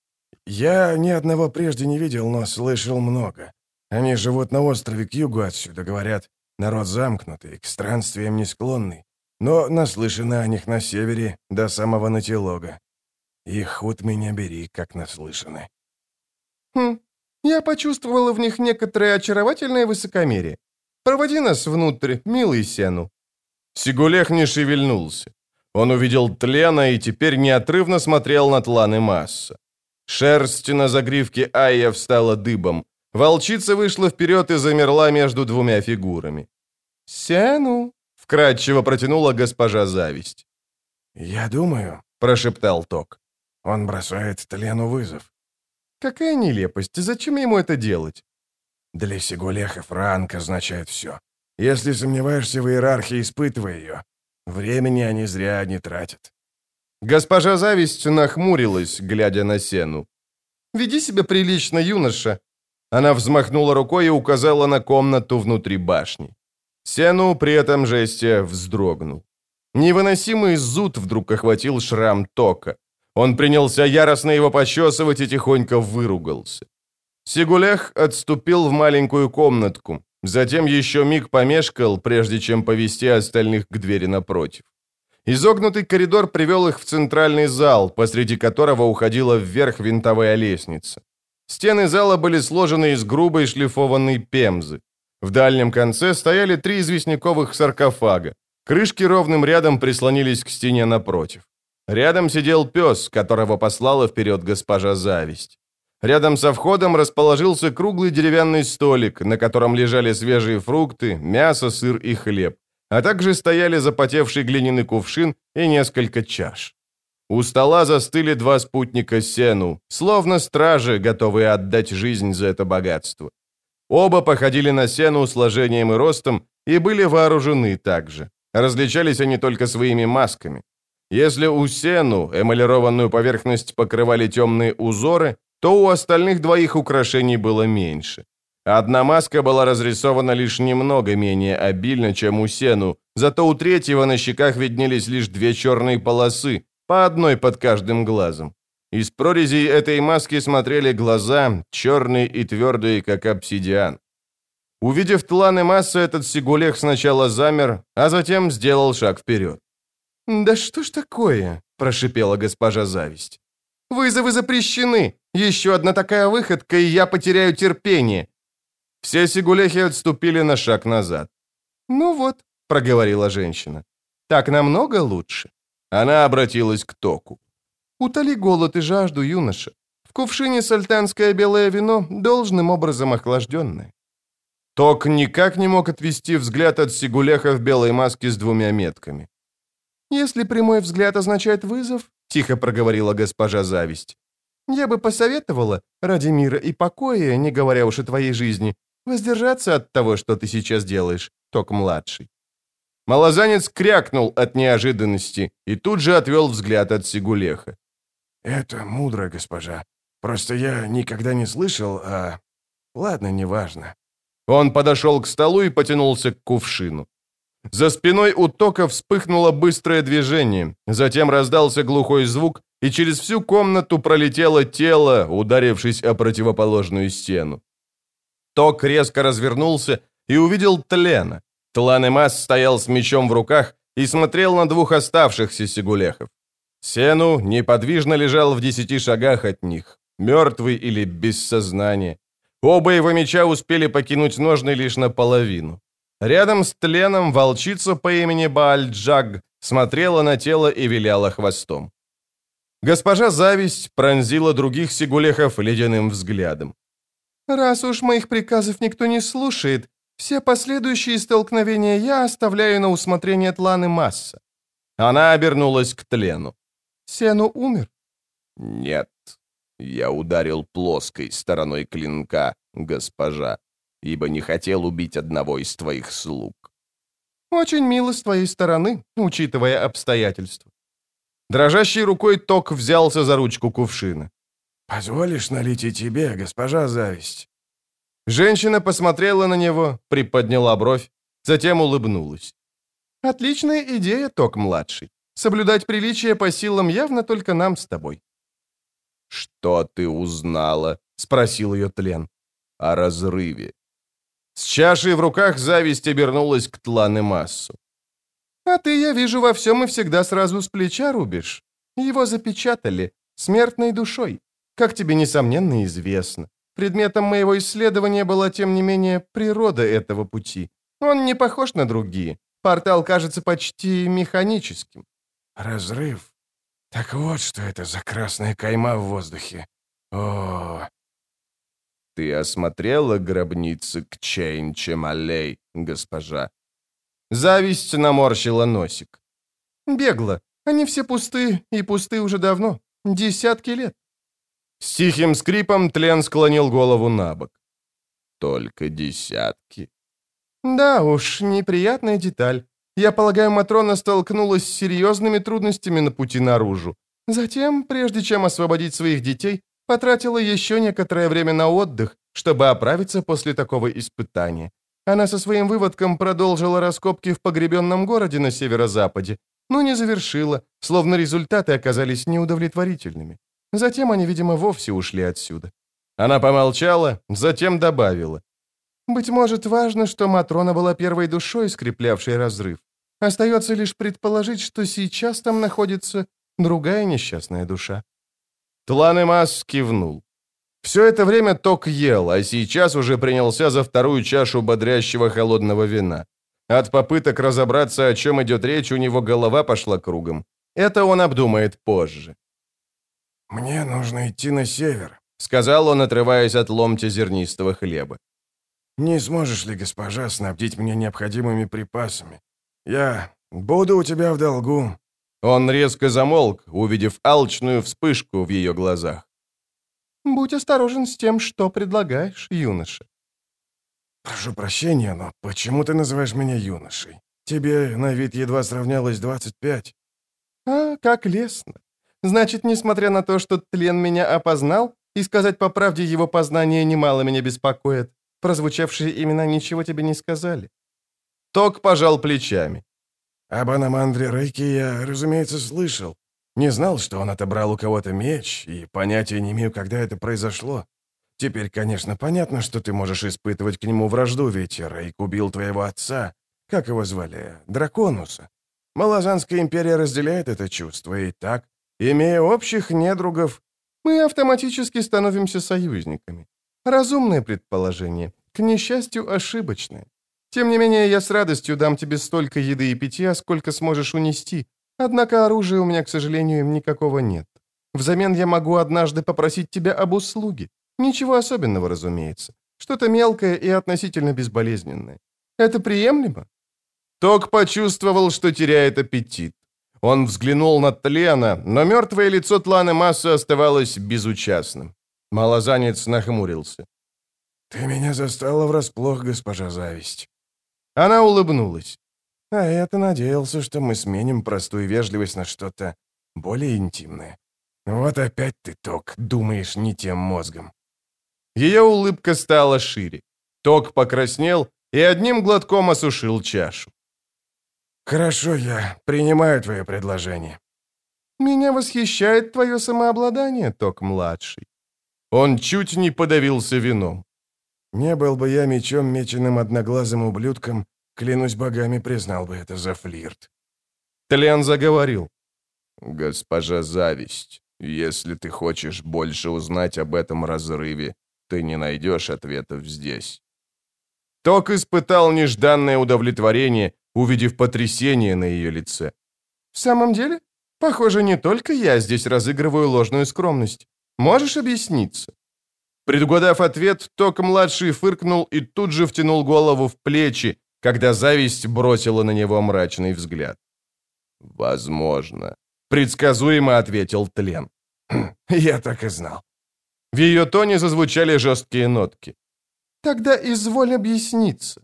«Я ни одного прежде не видел, но слышал много. Они живут на острове к югу отсюда, говорят, народ замкнутый, к странствиям не склонный, но наслышаны о них на севере до самого Натилога. И худ меня бери, как наслышаны». «Хм, я почувствовала в них некоторое очаровательное высокомерие. Проводи нас внутрь, милый Сену». Сигулех не шевельнулся. Он увидел Тлена и теперь неотрывно смотрел на Тлан и Масса. Шерсть на загривке Айя встала дыбом. Волчица вышла вперед и замерла между двумя фигурами. «Сяну», — вкратчиво протянула госпожа Зависть. «Я думаю», — прошептал Ток, — «он бросает Тлену вызов». «Какая нелепость! Зачем ему это делать?» «Для сигулехов ранг означает все. Если сомневаешься в иерархии, испытывай ее. Времени они зря не тратят». Госпожа Зависть нахмурилась, глядя на Сену. «Веди себя прилично, юноша». Она взмахнула рукой и указала на комнату внутри башни. Сену при этом жесте вздрогнул. Невыносимый зуд вдруг охватил шрам Тока. Он принялся яростно его почесывать и тихонько выругался. Сигулех отступил в маленькую комнатку, затем еще миг помешкал, прежде чем повести остальных к двери напротив. Изогнутый коридор привел их в центральный зал, посреди которого уходила вверх винтовая лестница. Стены зала были сложены из грубой шлифованной пемзы. В дальнем конце стояли три известняковых саркофага. Крышки ровным рядом прислонились к стене напротив. Рядом сидел пес, которого послала вперед госпожа Зависть. Рядом со входом расположился круглый деревянный столик, на котором лежали свежие фрукты, мясо, сыр и хлеб, а также стояли запотевший глиняный кувшин и несколько чаш. У стола застыли два спутника Сену, словно стражи, готовые отдать жизнь за это богатство. Оба походили на Сену сложением и ростом и были вооружены также. Различались они только своими масками. Если у Сену эмалированную поверхность покрывали темные узоры, то у остальных двоих украшений было меньше. Одна маска была разрисована лишь немного менее обильно, чем у Сену, зато у третьего на щеках виднелись лишь две черные полосы, по одной под каждым глазом. Из прорезей этой маски смотрели глаза, черные и твердые, как обсидиан. Увидев Тлан и Масса, этот Сигулех сначала замер, а затем сделал шаг вперед. «Да что ж такое?» – прошипела госпожа Зависть. «Вызовы запрещены! Еще одна такая выходка, и я потеряю терпение!» Все сигулехи отступили на шаг назад. «Ну вот», — проговорила женщина, — «так намного лучше». Она обратилась к Току. «Утоли голод и жажду, юноша. В кувшине сальтанское белое вино, должным образом охлажденное». Ток никак не мог отвести взгляд от сигулеха в белой маске с двумя метками. «Если прямой взгляд означает вызов», — тихо проговорила госпожа Зависть, «я бы посоветовала, ради мира и покоя, не говоря уж о твоей жизни, воздержаться от того, что ты сейчас делаешь, Ток-младший». Малозанец крякнул от неожиданности и тут же отвел взгляд от сигулеха. «Это мудро, госпожа. Просто я никогда не слышал, а... Ладно, неважно». Он подошел к столу и потянулся к кувшину. За спиной у Тока вспыхнуло быстрое движение, затем раздался глухой звук, и через всю комнату пролетело тело, ударившись о противоположную стену. Ток резко развернулся и увидел Тлена. Тлан и Масс стоял с мечом в руках и смотрел на двух оставшихся сигулехов. Сену неподвижно лежал в десяти шагах от них. Мертвый или без сознания. Оба его меча успели покинуть ножны лишь наполовину. Рядом с Тленом волчица по имени Бааль-Джаг смотрела на тело и виляла хвостом. Госпожа Зависть пронзила других сигулехов ледяным взглядом. «Раз уж моих приказов никто не слушает, все последующие столкновения я оставляю на усмотрение Тланы Масса». Она обернулась к Тлену. «Сену умер?» «Нет, я ударил плоской стороной клинка, госпожа, ибо не хотел убить одного из твоих слуг». «Очень мило с твоей стороны, учитывая обстоятельства». Дрожащей рукой Ток взялся за ручку кувшина. «Позволишь налить и тебе, госпожа Зависть?» Женщина посмотрела на него, приподняла бровь, затем улыбнулась. «Отличная идея, Ток-младший. Соблюдать приличие по силам явно только нам с тобой». «Что ты узнала?» — спросил ее Тлен. «О разрыве». С чашей в руках Зависть обернулась к Тланы Массу. «А ты, я вижу, во всем и всегда сразу с плеча рубишь. Его запечатали смертной душой. Как тебе, несомненно, известно. Предметом моего исследования была, тем не менее, природа этого пути. Он не похож на другие. Портал кажется почти механическим». «Разрыв? Так вот, что это за красная кайма в воздухе. О!» «Ты осмотрела гробницы к Чейн-Чемалей, госпожа?» Зависть наморщила носик. «Бегло. Они все пусты, и пусты уже давно. Десятки лет». С тихим скрипом Тлен склонил голову на бок. «Только десятки?» «Да уж, неприятная деталь. Я полагаю, Матрона столкнулась с серьезными трудностями на пути наружу. Затем, прежде чем освободить своих детей, потратила еще некоторое время на отдых, чтобы оправиться после такого испытания. Она со своим выводком продолжила раскопки в погребенном городе на северо-западе, но не завершила, словно результаты оказались неудовлетворительными. Затем они, видимо, вовсе ушли отсюда». Она помолчала, затем добавила. «Быть может, важно, что Матрона была первой душой, скреплявшей разрыв. Остается лишь предположить, что сейчас там находится другая несчастная душа». Тланы Масс кивнул. Все это время Ток ел, а сейчас уже принялся за вторую чашу бодрящего холодного вина. От попыток разобраться, о чем идет речь, у него голова пошла кругом. Это он обдумает позже. «Мне нужно идти на север», — сказал он, отрываясь от ломтя зернистого хлеба. «Не сможешь ли, госпожа, снабдить меня необходимыми припасами? Я буду у тебя в долгу». Он резко замолк, увидев алчную вспышку в ее глазах. «Будь осторожен с тем, что предлагаешь, юноша». «Прошу прощения, но почему ты называешь меня юношей? Тебе на вид едва сравнялось двадцать пять». «А, как лестно. Значит, несмотря на то, что Тлен меня опознал, и сказать по правде, его познания немало меня беспокоит, прозвучавшие имена ничего тебе не сказали». Ток пожал плечами. «Об Аномандре Рейке я, разумеется, слышал. Не знал, что он отобрал у кого-то меч, и понятия не имею, когда это произошло. Теперь, конечно, понятно, что ты можешь испытывать к нему вражду, ведь Рейк убил твоего отца. Как его звали? Драконуса. Малазанская империя разделяет это чувство, и так, имея общих недругов, мы автоматически становимся союзниками. Разумное предположение, к несчастью, ошибочное. Тем не менее, я с радостью дам тебе столько еды и питья, сколько сможешь унести, однако оружия у меня, к сожалению, никакого нет. Взамен я могу однажды попросить тебя об услуге. Ничего особенного, разумеется. Что-то мелкое и относительно безболезненное. Это приемлемо?» Ток почувствовал, что теряет аппетит. Он взглянул на Тлена, но мертвое лицо Тланы Массы оставалось безучастным. Малозанец нахмурился. «Ты меня застала врасплох, госпожа Зависть». Она улыбнулась. «А я-то надеялся, что мы сменим простую вежливость на что-то более интимное. Вот опять ты, Ток, думаешь не тем мозгом». Ее улыбка стала шире. Ток покраснел и одним глотком осушил чашу. «Хорошо, я принимаю твое предложение». «Меня восхищает твое самообладание, Ток-младший». Он чуть не подавился вином. «Не был бы я мечом, меченым одноглазым ублюдком, клянусь богами, признал бы это за флирт». Тлен заговорил. «Госпожа Зависть, Если ты хочешь больше узнать об этом разрыве, ты не найдешь ответов здесь». Ток испытал нежданное удовлетворение, увидев потрясение на ее лице. «В самом деле? Похоже, не только я здесь разыгрываю ложную скромность. Можешь объясниться?» Предугадав ответ, Ток-младший фыркнул и тут же втянул голову в плечи, когда зависть бросила на него мрачный взгляд. «Возможно», — предсказуемо ответил Тлен. «Я так и знал». В ее тоне зазвучали жесткие нотки. «Тогда изволь объясниться».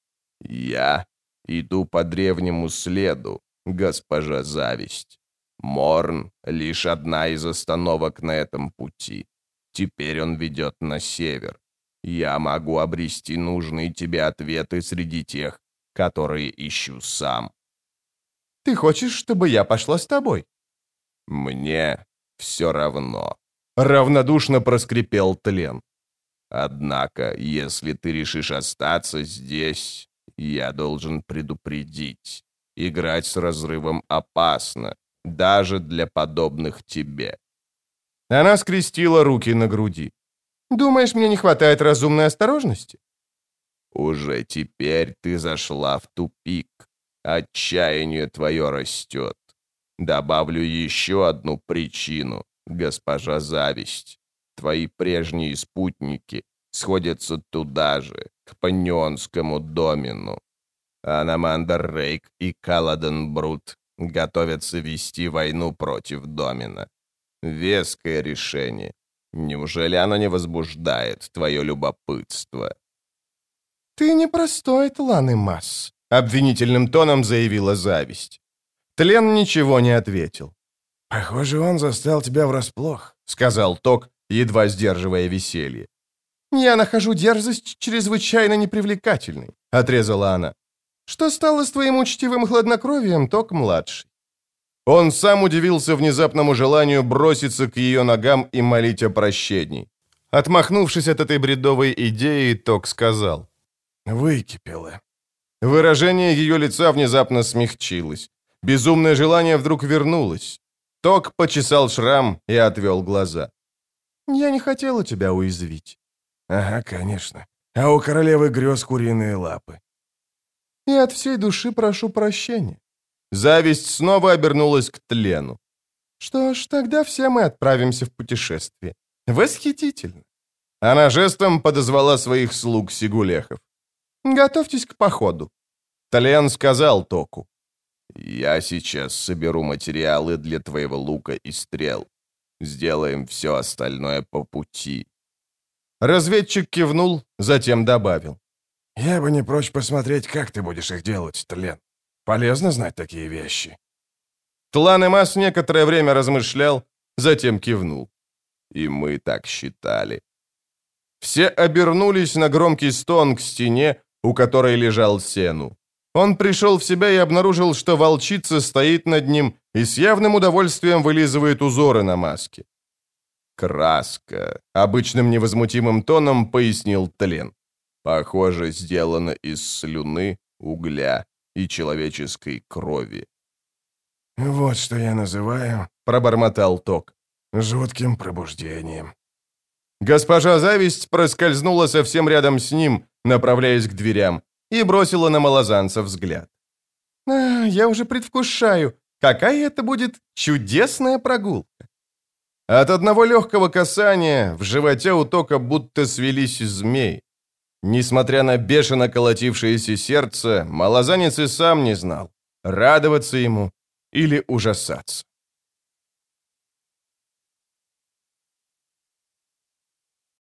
«Я иду по древнему следу, госпожа Зависть. Морн — лишь одна из остановок на этом пути. Теперь он ведет на север. Я могу обрести нужные тебе ответы среди тех, которые ищу сам». «Ты хочешь, чтобы я пошла с тобой?» «Мне все равно», — равнодушно проскрипел Тлен. «Однако, если ты решишь остаться здесь, я должен предупредить. Играть с разрывом опасно, даже для подобных тебе». Она скрестила руки на груди. «Думаешь, мне не хватает разумной осторожности?» «Уже теперь ты зашла в тупик. Отчаяние твое растет. Добавлю еще одну причину, госпожа Зависть. Твои прежние спутники сходятся туда же, к Панионскому домину. Анамандр Рейк и Каладен Брут готовятся вести войну против домина. Веское решение. Неужели оно не возбуждает твое любопытство?» «Ты непростой, Тлан и Масс», — обвинительным тоном заявила Зависть. Тлен ничего не ответил. «Похоже, он застал тебя врасплох», — сказал Ток, едва сдерживая веселье. «Я нахожу дерзость чрезвычайно непривлекательной», — отрезала она. «Что стало с твоим учтивым хладнокровием, Ток-младший?» Он сам удивился внезапному желанию броситься к ее ногам и молить о прощении. Отмахнувшись от этой бредовой идеи, Ток сказал: «Выкипело». Выражение ее лица внезапно смягчилось. Безумное желание вдруг вернулось. Ток почесал шрам и отвел глаза. «Я не хотела тебя уязвить». «Ага, конечно. А у королевы грез куриные лапы». «И от всей души прошу прощения». Зависть снова обернулась к Тлену. «Что ж, тогда все мы отправимся в путешествие. Восхитительно». Она жестом подозвала своих слуг сигулехов. «Готовьтесь к походу». Тлен сказал Току: «Я сейчас соберу материалы для твоего лука и стрел. Сделаем все остальное по пути». Разведчик кивнул, затем добавил: «Я бы не прочь посмотреть, как ты будешь их делать, Тлен. Полезно знать такие вещи». Тлан Эмас некоторое время размышлял, затем кивнул. «И мы так считали». Все обернулись на громкий стон к стене, у которой лежал Сену. Он пришел в себя и обнаружил, что волчица стоит над ним и с явным удовольствием вылизывает узоры на маске. «Краска», — обычным невозмутимым тоном пояснил Тлен. «Похоже, сделана из слюны, угля и человеческой крови». «Вот что я называю», — пробормотал Ток, — «жутким пробуждением». Госпожа Зависть проскользнула совсем рядом с ним, направляясь к дверям, и бросила на малозанца взгляд. А, «Я уже предвкушаю, какая это будет чудесная прогулка». От одного легкого касания в животе у Тока будто свелись змеи. Несмотря на бешено колотившееся сердце, малозанец и сам не знал, радоваться ему или ужасаться.